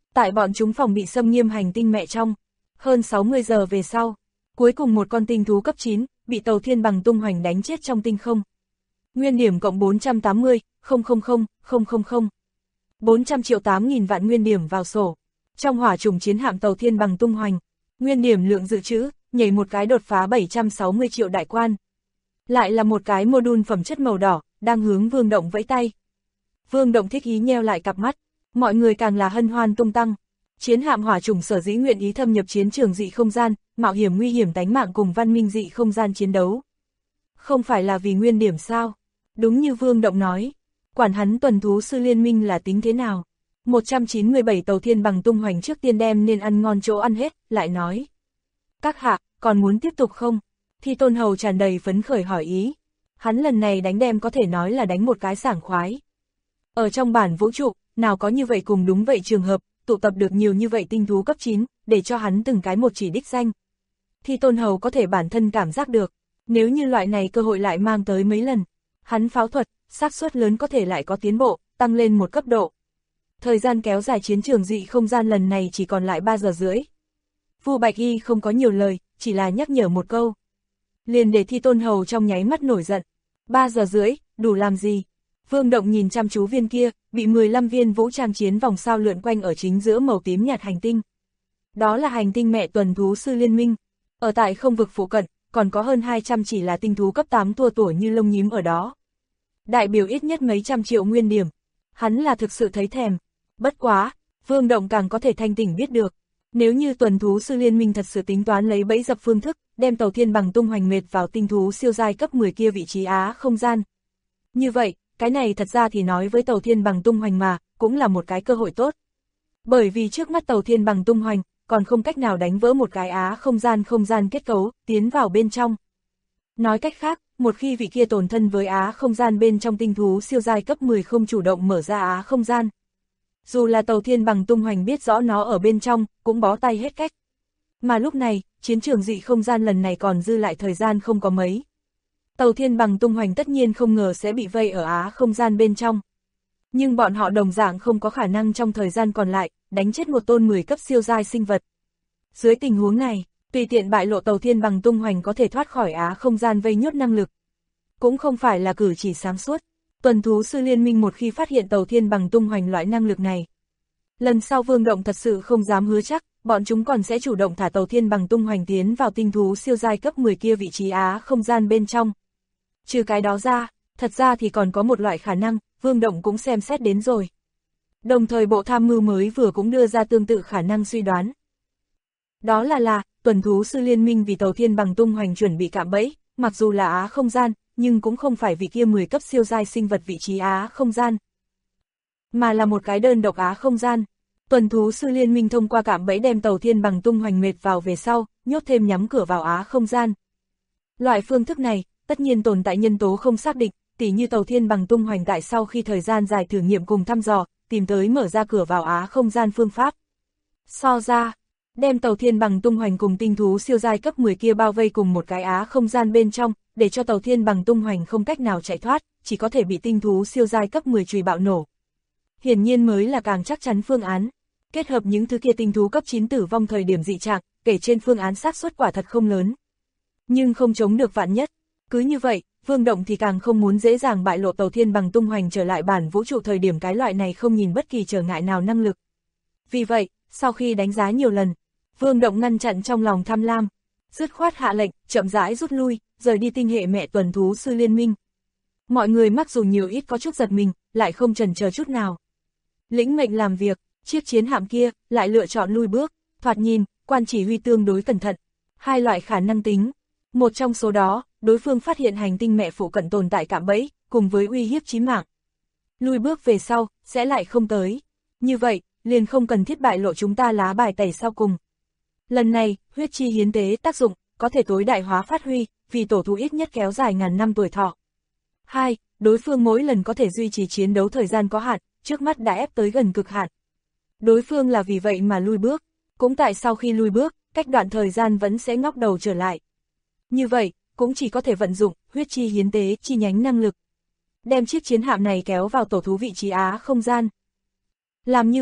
Tại bọn chúng phòng bị xâm nghiêm hành tinh mẹ trong, hơn 60 giờ về sau, cuối cùng một con tinh thú cấp 9, bị tàu thiên bằng tung hoành đánh chết trong tinh không. Nguyên điểm cộng 480, 000, 400 triệu 8.000 vạn nguyên điểm vào sổ. Trong hỏa trùng chiến hạm tàu thiên bằng tung hoành, nguyên điểm lượng dự trữ, nhảy một cái đột phá 760 triệu đại quan. Lại là một cái module phẩm chất màu đỏ, đang hướng Vương Động vẫy tay. Vương Động thích ý nheo lại cặp mắt, mọi người càng là hân hoan tung tăng. Chiến hạm hỏa trùng sở dĩ nguyện ý thâm nhập chiến trường dị không gian, mạo hiểm nguy hiểm tánh mạng cùng văn minh dị không gian chiến đấu. Không phải là vì nguyên điểm sao? Đúng như Vương Động nói, quản hắn tuần thú sư liên minh là tính thế nào? 197 tàu thiên bằng tung hoành trước tiên đem nên ăn ngon chỗ ăn hết, lại nói. Các hạ, còn muốn tiếp tục không? Thi Tôn Hầu tràn đầy phấn khởi hỏi ý. Hắn lần này đánh đem có thể nói là đánh một cái sảng khoái. Ở trong bản vũ trụ, nào có như vậy cùng đúng vậy trường hợp, tụ tập được nhiều như vậy tinh thú cấp 9, để cho hắn từng cái một chỉ đích danh. Thi Tôn Hầu có thể bản thân cảm giác được, nếu như loại này cơ hội lại mang tới mấy lần, hắn pháo thuật, xác suất lớn có thể lại có tiến bộ, tăng lên một cấp độ. Thời gian kéo dài chiến trường dị không gian lần này chỉ còn lại 3 giờ rưỡi. Vu Bạch Y không có nhiều lời, chỉ là nhắc nhở một câu. Liền để Thi Tôn Hầu trong nháy mắt nổi giận. 3 giờ rưỡi, đủ làm gì? Vương Động nhìn chăm chú viên kia, bị 15 viên vũ trang chiến vòng sao lượn quanh ở chính giữa màu tím nhạt hành tinh. Đó là hành tinh mẹ tuần thú sư liên minh. Ở tại không vực phụ cận, còn có hơn 200 chỉ là tinh thú cấp 8 tua tủa như lông nhím ở đó. Đại biểu ít nhất mấy trăm triệu nguyên điểm. Hắn là thực sự thấy thèm. Bất quá, Vương Động càng có thể thanh tỉnh biết được. Nếu như tuần thú sư liên minh thật sự tính toán lấy bẫy dập phương thức, đem tàu thiên bằng tung hoành mệt vào tinh thú siêu giai cấp 10 kia vị trí Á không gian. Như vậy, cái này thật ra thì nói với tàu thiên bằng tung hoành mà, cũng là một cái cơ hội tốt. Bởi vì trước mắt tàu thiên bằng tung hoành, còn không cách nào đánh vỡ một cái Á không gian kết cấu, tiến vào bên trong. Nói cách khác, một khi vị kia tồn thân với Á không gian bên trong tinh thú siêu giai cấp 10 không chủ động mở ra Á không gian. Dù là tàu thiên bằng tung hoành biết rõ nó ở bên trong, cũng bó tay hết cách. Mà lúc này, chiến trường dị không gian lần này còn dư lại thời gian không có mấy. Tàu thiên bằng tung hoành tất nhiên không ngờ sẽ bị vây ở Á không gian bên trong. Nhưng bọn họ đồng dạng không có khả năng trong thời gian còn lại, đánh chết một tôn 10 cấp siêu giai sinh vật. Dưới tình huống này, tùy tiện bại lộ tàu thiên bằng tung hoành có thể thoát khỏi Á không gian vây nhốt năng lực. Cũng không phải là cử chỉ sáng suốt. Tuần thú sư liên minh một khi phát hiện tàu thiên bằng tung hoành loại năng lực này. Lần sau Vương Động thật sự không dám hứa chắc, bọn chúng còn sẽ chủ động thả tàu thiên bằng tung hoành tiến vào tinh thú siêu giai cấp 10 kia vị trí Á không gian bên trong. Trừ cái đó ra, thật ra thì còn có một loại khả năng, Vương Động cũng xem xét đến rồi. Đồng thời Bộ Tham mưu mới vừa cũng đưa ra tương tự khả năng suy đoán. Đó là, tuần thú sư liên minh vì tàu thiên bằng tung hoành chuẩn bị cạm bẫy, mặc dù là Á không gian, nhưng cũng không phải vì kia 10 cấp siêu giai sinh vật vị trí Á không gian. Mà là một cái đơn độc Á không gian. Tuần thú sư liên minh thông qua cạm bẫy đem tàu thiên bằng tung hoành mệt vào về sau, nhốt thêm nhắm cửa vào Á không gian. Loại phương thức này, tất nhiên tồn tại nhân tố không xác định, tỉ như tàu thiên bằng tung hoành tại sau khi thời gian dài thử nghiệm cùng thăm dò, tìm tới mở ra cửa vào Á không gian phương pháp. So ra, đem tàu thiên bằng tung hoành cùng tinh thú siêu giai cấp 10 kia bao vây cùng một cái Á không gian bên trong, để cho tàu thiên bằng tung hoành không cách nào chạy thoát, chỉ có thể bị tinh thú siêu giai cấp 10 chùy bạo nổ. Hiển nhiên mới là càng chắc chắn phương án. Kết hợp những thứ kia tinh thú cấp 9 tử vong thời điểm dị trạng, kể trên phương án xác suất quả thật không lớn. Nhưng không chống được vạn nhất. Cứ như vậy, Vương Động thì càng không muốn dễ dàng bại lộ tàu thiên bằng tung hoành trở lại bản vũ trụ thời điểm cái loại này không nhìn bất kỳ trở ngại nào năng lực. Vì vậy, sau khi đánh giá nhiều lần, Vương Động ngăn chặn trong lòng tham lam, dứt khoát hạ lệnh, chậm rãi rút lui, rời đi tinh hệ mẹ tuần thú sư liên minh. Mọi người mặc dù nhiều ít có chút giật mình, lại không chần chờ chút nào. Lĩnh mệnh làm việc, chiếc chiến hạm kia lại lựa chọn lui bước, thoạt nhìn, quan chỉ huy tương đối cẩn thận. Hai loại khả năng tính. Một trong số đó, đối phương phát hiện hành tinh mẹ phụ cận tồn tại cạm bẫy, cùng với uy hiếp chí mạng. Lui bước về sau, sẽ lại không tới. Như vậy, liền không cần thiết bại lộ chúng ta lá bài tẩy sau cùng. Lần này, huyết chi hiến tế tác dụng, có thể tối đại hóa phát huy, vì tổ thú ít nhất kéo dài ngàn năm tuổi thọ. 2. Đối phương mỗi lần có thể duy trì chiến đấu thời gian có hạn, trước mắt đã ép tới gần cực hạn. Đối phương là vì vậy mà lui bước, cũng tại sau khi lui bước, cách đoạn thời gian vẫn sẽ ngóc đầu trở lại. Như vậy, cũng chỉ có thể vận dụng huyết chi hiến tế chi nhánh năng lực. Đem chiếc chiến hạm này kéo vào tổ thú vị trí Á không gian. Làm như vậy,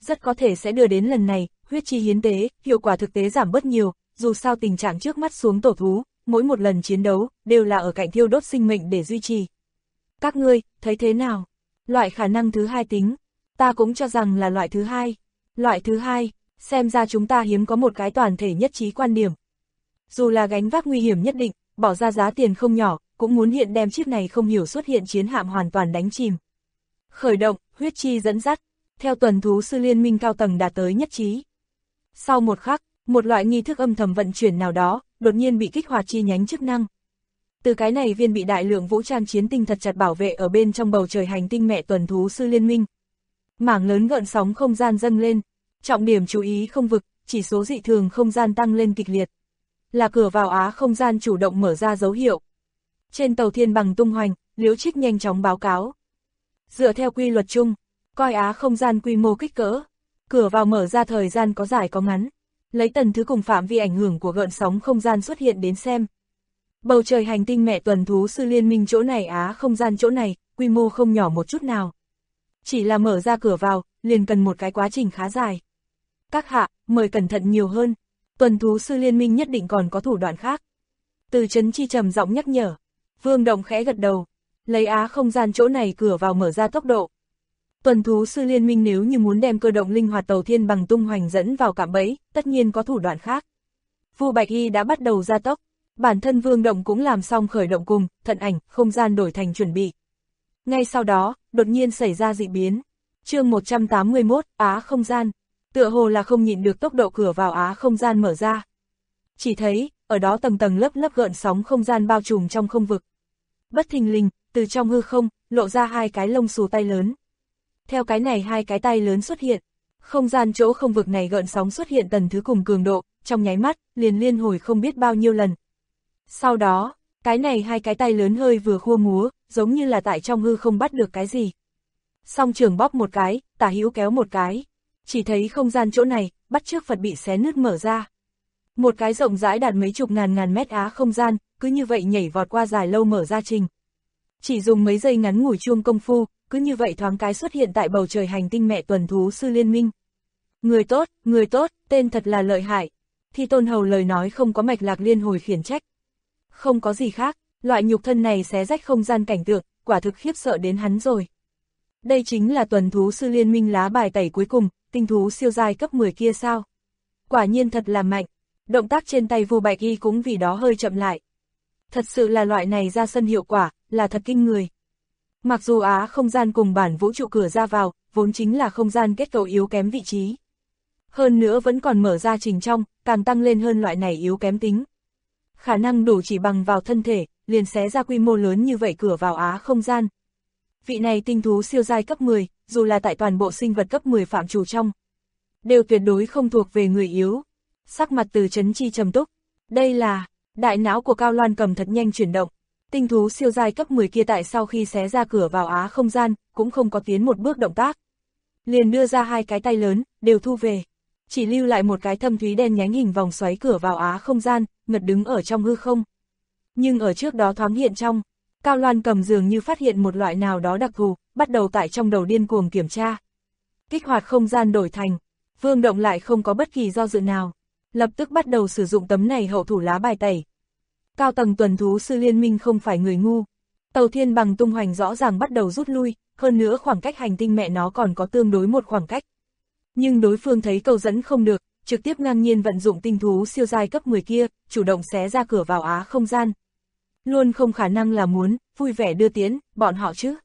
rất có thể sẽ đưa đến lần này, huyết chi hiến tế, hiệu quả thực tế giảm bớt nhiều, dù sao tình trạng trước mắt xuống tổ thú, mỗi một lần chiến đấu, đều là ở cạnh thiêu đốt sinh mệnh để duy trì. Các ngươi, thấy thế nào? Loại khả năng thứ hai tính, ta cũng cho rằng là loại thứ hai. Loại thứ hai, xem ra chúng ta hiếm có một cái toàn thể nhất trí quan điểm. Dù là gánh vác nguy hiểm nhất định, bỏ ra giá tiền không nhỏ, cũng muốn hiện đem chiếc này không hiểu xuất hiện chiến hạm hoàn toàn đánh chìm. Khởi động, huyết chi dẫn dắt, theo tuần thú sư liên minh cao tầng đạt tới nhất trí. Sau một khắc, một loại nghi thức âm thầm vận chuyển nào đó, đột nhiên bị kích hoạt chi nhánh chức năng. Từ cái này viên bị đại lượng vũ trang chiến tinh thật chặt bảo vệ ở bên trong bầu trời hành tinh mẹ tuần thú sư liên minh. Mảng lớn gợn sóng không gian dâng lên, trọng điểm chú ý không vực, chỉ số dị thường không gian tăng lên kịch liệt. Là cửa vào Á không gian chủ động mở ra dấu hiệu. Trên tàu thiên bằng tung hoành, Liễu Trích nhanh chóng báo cáo. Dựa theo quy luật chung, coi Á không gian quy mô kích cỡ, cửa vào mở ra thời gian có dài có ngắn, lấy tần thứ cùng phạm vi ảnh hưởng của gợn sóng không gian xuất hiện đến xem. Bầu trời hành tinh mẹ tuần thú sư liên minh chỗ này Á không gian chỗ này, quy mô không nhỏ một chút nào. Chỉ là mở ra cửa vào, liền cần một cái quá trình khá dài. Các hạ, mời cẩn thận nhiều hơn, tuần thú sư liên minh nhất định còn có thủ đoạn khác. Từ Trấn Chi trầm giọng nhắc nhở, Vương Động khẽ gật đầu, lấy Á không gian chỗ này cửa vào mở ra tốc độ. Tuần thú sư liên minh nếu như muốn đem cơ động linh hoạt tàu thiên bằng tung hoành dẫn vào cạm bẫy, tất nhiên có thủ đoạn khác. Vu Bạch Y đã bắt đầu gia tốc, bản thân Vương Động cũng làm xong khởi động cùng, thận ảnh, không gian đổi thành chuẩn bị. Ngay sau đó, đột nhiên xảy ra dị biến. Chương 181, Á không gian. Tựa hồ là không nhịn được tốc độ cửa vào Á không gian mở ra. Chỉ thấy, ở đó tầng tầng lớp lớp gợn sóng không gian bao trùm trong không vực. Bất thình lình, từ trong hư không, lộ ra hai cái lông xù tay lớn. Theo cái này hai cái tay lớn xuất hiện, không gian chỗ không vực này gợn sóng xuất hiện tần thứ cùng cường độ, trong nháy mắt, liền liên hồi không biết bao nhiêu lần. Sau đó, cái này hai cái tay lớn hơi vừa khua múa, giống như là tại trong hư không bắt được cái gì. Song trường bóp một cái, tả hữu kéo một cái, chỉ thấy không gian chỗ này, bắt trước Phật bị xé nứt mở ra. Một cái rộng rãi đạt mấy chục ngàn mét Á không gian, cứ như vậy nhảy vọt qua dài lâu mở ra trình. Chỉ dùng mấy giây ngắn ngủi chuông công phu, cứ như vậy thoáng cái xuất hiện tại bầu trời hành tinh mẹ tuần thú sư liên minh. Người tốt, tên thật là lợi hại. Thi Tôn Hầu lời nói không có mạch lạc liên hồi khiển trách. Không có gì khác, loại nhục thân này xé rách không gian cảnh tượng, quả thực khiếp sợ đến hắn rồi. Đây chính là tuần thú sư liên minh lá bài tẩy cuối cùng, tinh thú siêu giai cấp 10 kia sao? Quả nhiên thật là mạnh, động tác trên tay Vu Bạch Y cũng vì đó hơi chậm lại. Thật sự là loại này ra sân hiệu quả, là thật kinh người. Mặc dù Á không gian cùng bản vũ trụ cửa ra vào, vốn chính là không gian kết cấu yếu kém vị trí. Hơn nữa vẫn còn mở ra trình trong, càng tăng lên hơn loại này yếu kém tính. Khả năng đủ chỉ bằng vào thân thể, liền xé ra quy mô lớn như vậy cửa vào Á không gian. Vị này tinh thú siêu giai cấp 10, dù là tại toàn bộ sinh vật cấp 10 phạm chủ trong, đều tuyệt đối không thuộc về người yếu. Sắc mặt Từ Trấn Chi trầm túc, đây là, đại não của Cao Loan Cầm thật nhanh chuyển động. Tinh thú siêu giai cấp 10 kia tại sau khi xé ra cửa vào Á không gian, cũng không có tiến một bước động tác. Liền đưa ra hai cái tay lớn, đều thu về. Chỉ lưu lại một cái thâm thúy đen nhánh hình vòng xoáy cửa vào Á không gian, ngật đứng ở trong hư không. Nhưng ở trước đó thoáng hiện trong, Cao Loan Cầm dường như phát hiện một loại nào đó đặc thù, bắt đầu tại trong đầu điên cuồng kiểm tra. Kích hoạt không gian đổi thành, Vương Động lại không có bất kỳ do dự nào, lập tức bắt đầu sử dụng tấm này hậu thủ lá bài tẩy. Cao tầng tuần thú sư liên minh không phải người ngu. Tàu thiên bằng tung hoành rõ ràng bắt đầu rút lui, hơn nữa khoảng cách hành tinh mẹ nó còn có tương đối một khoảng cách. Nhưng đối phương thấy cầu dẫn không được, trực tiếp ngang nhiên vận dụng tinh thú siêu giai cấp 10 kia, chủ động xé ra cửa vào Á không gian. Luôn không khả năng là muốn, vui vẻ đưa tiễn, bọn họ chứ.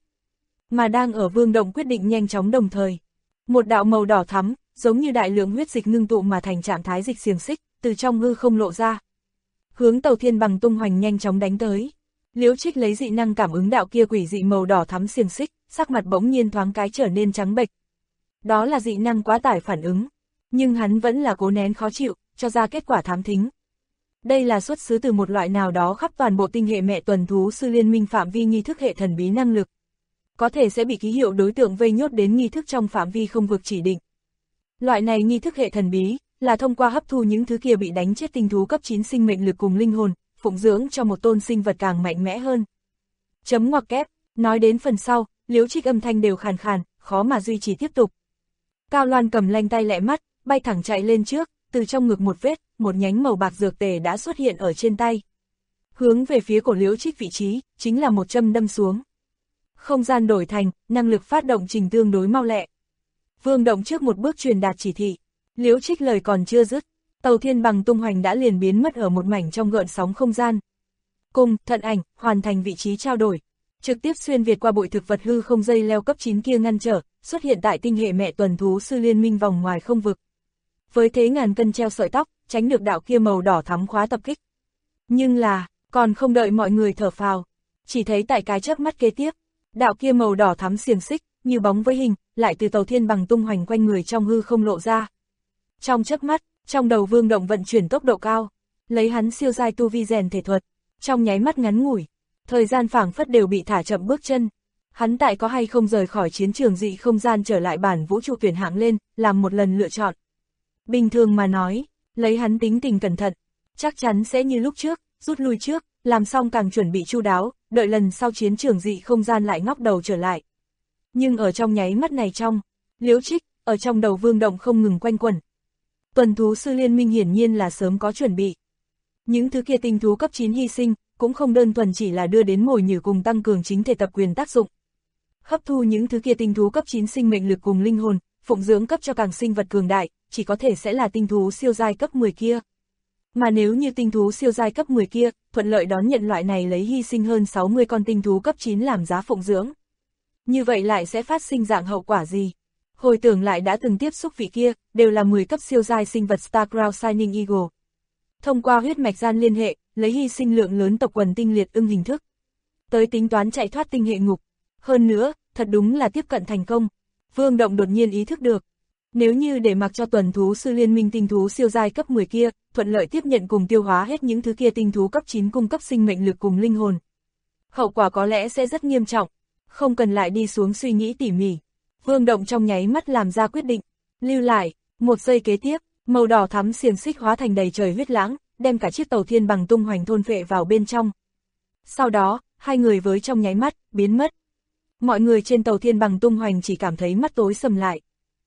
Mà đang ở Vương Động quyết định nhanh chóng đồng thời. Một đạo màu đỏ thắm, giống như đại lượng huyết dịch ngưng tụ mà thành trạng thái dịch xiềng xích, từ trong hư không lộ ra. Hướng tàu thiên bằng tung hoành nhanh chóng đánh tới. Liễu Trích lấy dị năng cảm ứng đạo kia quỷ dị màu đỏ thắm xiềng xích, sắc mặt bỗng nhiên thoáng cái trở nên trắng bệch. Đó là dị năng quá tải phản ứng, nhưng hắn vẫn là cố nén khó chịu, cho ra kết quả thám thính. Đây là xuất xứ từ một loại nào đó khắp toàn bộ tinh hệ mẹ tuần thú sư liên minh phạm vi nghi thức hệ thần bí năng lực. Có thể sẽ bị ký hiệu đối tượng vây nhốt đến nghi thức trong phạm vi không vực chỉ định. Loại này nghi thức hệ thần bí, là thông qua hấp thu những thứ kia bị đánh chết tinh thú cấp 9 sinh mệnh lực cùng linh hồn, phụng dưỡng cho một tôn sinh vật càng mạnh mẽ hơn. Chấm ngoặc kép, nói đến phần sau, Liễu Trích âm thanh đều khàn khàn, khó mà duy trì tiếp tục. Cao Loan cầm lanh tay lẹ mắt, bay thẳng chạy lên trước, từ trong ngực một vết, một nhánh màu bạc dược tề đã xuất hiện ở trên tay. Hướng về phía cổ Liễu Trích vị trí, chính là một châm đâm xuống. Không gian đổi thành, năng lực phát động trình tương đối mau lẹ. Vương Động trước một bước truyền đạt chỉ thị, Liễu Trích lời còn chưa dứt, tàu thiên bằng tung hoành đã liền biến mất ở một mảnh trong gợn sóng không gian. Cùng Thận Ảnh hoàn thành vị trí trao đổi, trực tiếp xuyên việt qua bụi thực vật hư không dây leo cấp 9 kia ngăn trở, xuất hiện tại tinh hệ mẹ tuần thú sư liên minh vòng ngoài không vực. Với thế ngàn cân treo sợi tóc, tránh được đạo kia màu đỏ thắm khóa tập kích. Nhưng là, còn không đợi mọi người thở phào, chỉ thấy tại cái chớp mắt kế tiếp, đạo kia màu đỏ thắm xiềng xích, như bóng với hình, lại từ tàu thiên bằng tung hoành quanh người trong hư không lộ ra. Trong chớp mắt, trong đầu Vương Động vận chuyển tốc độ cao, lấy hắn siêu giai tu vi rèn thể thuật, trong nháy mắt ngắn ngủi, thời gian phảng phất đều bị thả chậm bước chân. Hắn tại có hay không rời khỏi chiến trường dị không gian trở lại bản vũ trụ tuyển hạng lên, làm một lần lựa chọn. Bình thường mà nói, lấy hắn tính tình cẩn thận, chắc chắn sẽ như lúc trước, rút lui trước, làm xong càng chuẩn bị chu đáo, đợi lần sau chiến trường dị không gian lại ngóc đầu trở lại. Nhưng ở trong nháy mắt này trong, Liễu Trích, ở trong đầu Vương Động không ngừng quanh quẩn. Tuần thú sư liên minh hiển nhiên là sớm có chuẩn bị. Những thứ kia tinh thú cấp 9 hy sinh, cũng không đơn thuần chỉ là đưa đến mồi nhử cùng tăng cường chính thể tập quyền tác dụng. Hấp thu những thứ kia tinh thú cấp 9 sinh mệnh lực cùng linh hồn, phụng dưỡng cấp cho càng sinh vật cường đại, chỉ có thể sẽ là tinh thú siêu giai cấp 10 kia. Mà nếu như tinh thú siêu giai cấp 10 kia, thuận lợi đón nhận loại này lấy hy sinh hơn 60 con tinh thú cấp 9 làm giá phụng dưỡng. Như vậy lại sẽ phát sinh dạng hậu quả gì? Hồi tưởng lại đã từng tiếp xúc vị kia, đều là 10 cấp siêu giai sinh vật Starcrow Shining Eagle. Thông qua huyết mạch gian liên hệ, lấy hy sinh lượng lớn tộc quần tinh liệt ưng hình thức. Tới tính toán chạy thoát tinh hệ ngục. Hơn nữa, thật đúng là tiếp cận thành công. Vương Động đột nhiên ý thức được. Nếu như để mặc cho tuần thú sư liên minh tinh thú siêu giai cấp 10 kia, thuận lợi tiếp nhận cùng tiêu hóa hết những thứ kia tinh thú cấp 9 cung cấp sinh mệnh lực cùng linh hồn. Hậu quả có lẽ sẽ rất nghiêm trọng. Không cần lại đi xuống suy nghĩ tỉ mỉ. Vương Động trong nháy mắt làm ra quyết định. Lưu lại, một giây kế tiếp, màu đỏ thắm xiềng xích hóa thành đầy trời huyết lãng, đem cả chiếc tàu thiên bằng tung hoành thôn phệ vào bên trong. Sau đó, hai người với trong nháy mắt, biến mất. Mọi người trên tàu thiên bằng tung hoành chỉ cảm thấy mắt tối sầm lại.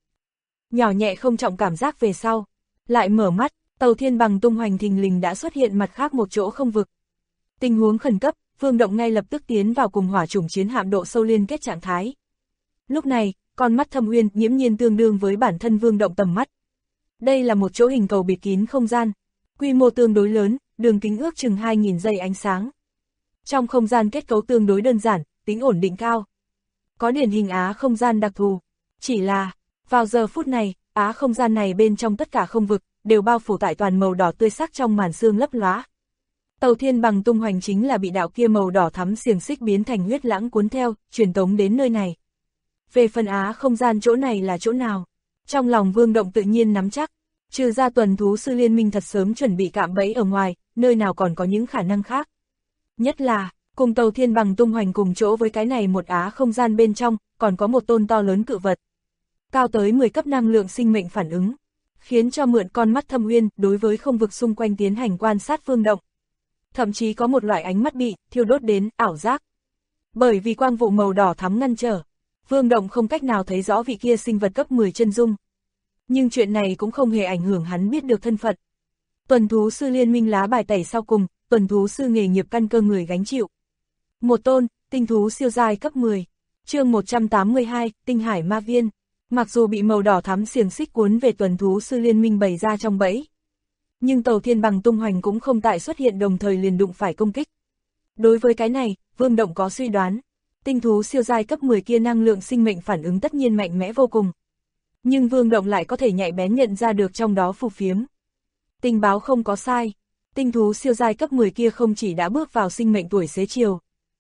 Nhỏ nhẹ không trọng cảm giác về sau. Lại mở mắt, tàu thiên bằng tung hoành thình lình đã xuất hiện mặt khác một chỗ không vực. Tình huống khẩn cấp, Vương Động ngay lập tức tiến vào cùng hỏa chủng chiến hạm độ sâu liên kết trạng thái. Lúc này, con mắt Thâm Uyên nghiễm nhiên tương đương với bản thân Vương Động tầm mắt. Đây là một chỗ hình cầu bịt kín không gian, quy mô tương đối lớn, đường kính ước chừng 2000 giây ánh sáng. Trong không gian kết cấu tương đối đơn giản, tính ổn định cao. Có điển hình Á không gian đặc thù, chỉ là, vào giờ phút này, Á không gian này bên trong tất cả không vực, đều bao phủ tại toàn màu đỏ tươi sắc trong màn sương lấp lóa. Tàu thiên bằng tung hoành chính là bị đạo kia màu đỏ thắm xiềng xích biến thành huyết lãng cuốn theo, truyền tống đến nơi này. Về phần Á không gian chỗ này là chỗ nào? Trong lòng Vương Động tự nhiên nắm chắc, trừ ra tuần thú sư liên minh thật sớm chuẩn bị cạm bẫy ở ngoài, nơi nào còn có những khả năng khác. Nhất là, cùng tàu thiên bằng tung hoành cùng chỗ với cái này một Á không gian bên trong, còn có một tôn to lớn cự vật. Cao tới 10 cấp năng lượng sinh mệnh phản ứng, khiến cho mượn con mắt Thâm Uyên đối với không vực xung quanh tiến hành quan sát Vương Động. Thậm chí có một loại ánh mắt bị thiêu đốt đến ảo giác. Bởi vì quang vụ màu đỏ thắm ngăn trở, Vương Động không cách nào thấy rõ vị kia sinh vật cấp 10 chân dung. Nhưng chuyện này cũng không hề ảnh hưởng hắn biết được thân phận. Tuần thú sư liên minh lá bài tẩy sau cùng, tuần thú sư nghề nghiệp căn cơ người gánh chịu. Một tôn, tinh thú siêu giai cấp 10. Chương 182, Tinh Hải Ma Viên. Mặc dù bị màu đỏ thắm xiềng xích cuốn về tuần thú sư liên minh bày ra trong bẫy, nhưng tàu thiên bằng tung hoành cũng không tại xuất hiện đồng thời liền đụng phải công kích. Đối với cái này, Vương Động có suy đoán. Tinh thú siêu giai cấp 10 kia năng lượng sinh mệnh phản ứng tất nhiên mạnh mẽ vô cùng. Nhưng Vương Động lại có thể nhạy bén nhận ra được trong đó phù phiếm. Tình báo không có sai. Tinh thú siêu giai cấp 10 kia không chỉ đã bước vào sinh mệnh tuổi xế chiều,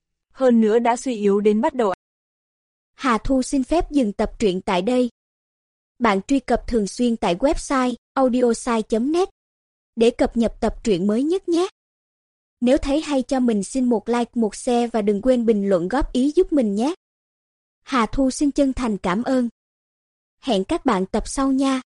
hơn nữa đã suy yếu đến bắt đầu. Hà Thu xin phép dừng tập truyện tại đây. Bạn truy cập thường xuyên tại website audiosai.net để cập nhật tập truyện mới nhất nhé. Nếu thấy hay cho mình xin một like, một share và đừng quên bình luận góp ý giúp mình nhé. Hà Thu xin chân thành cảm ơn. Hẹn các bạn tập sau nha.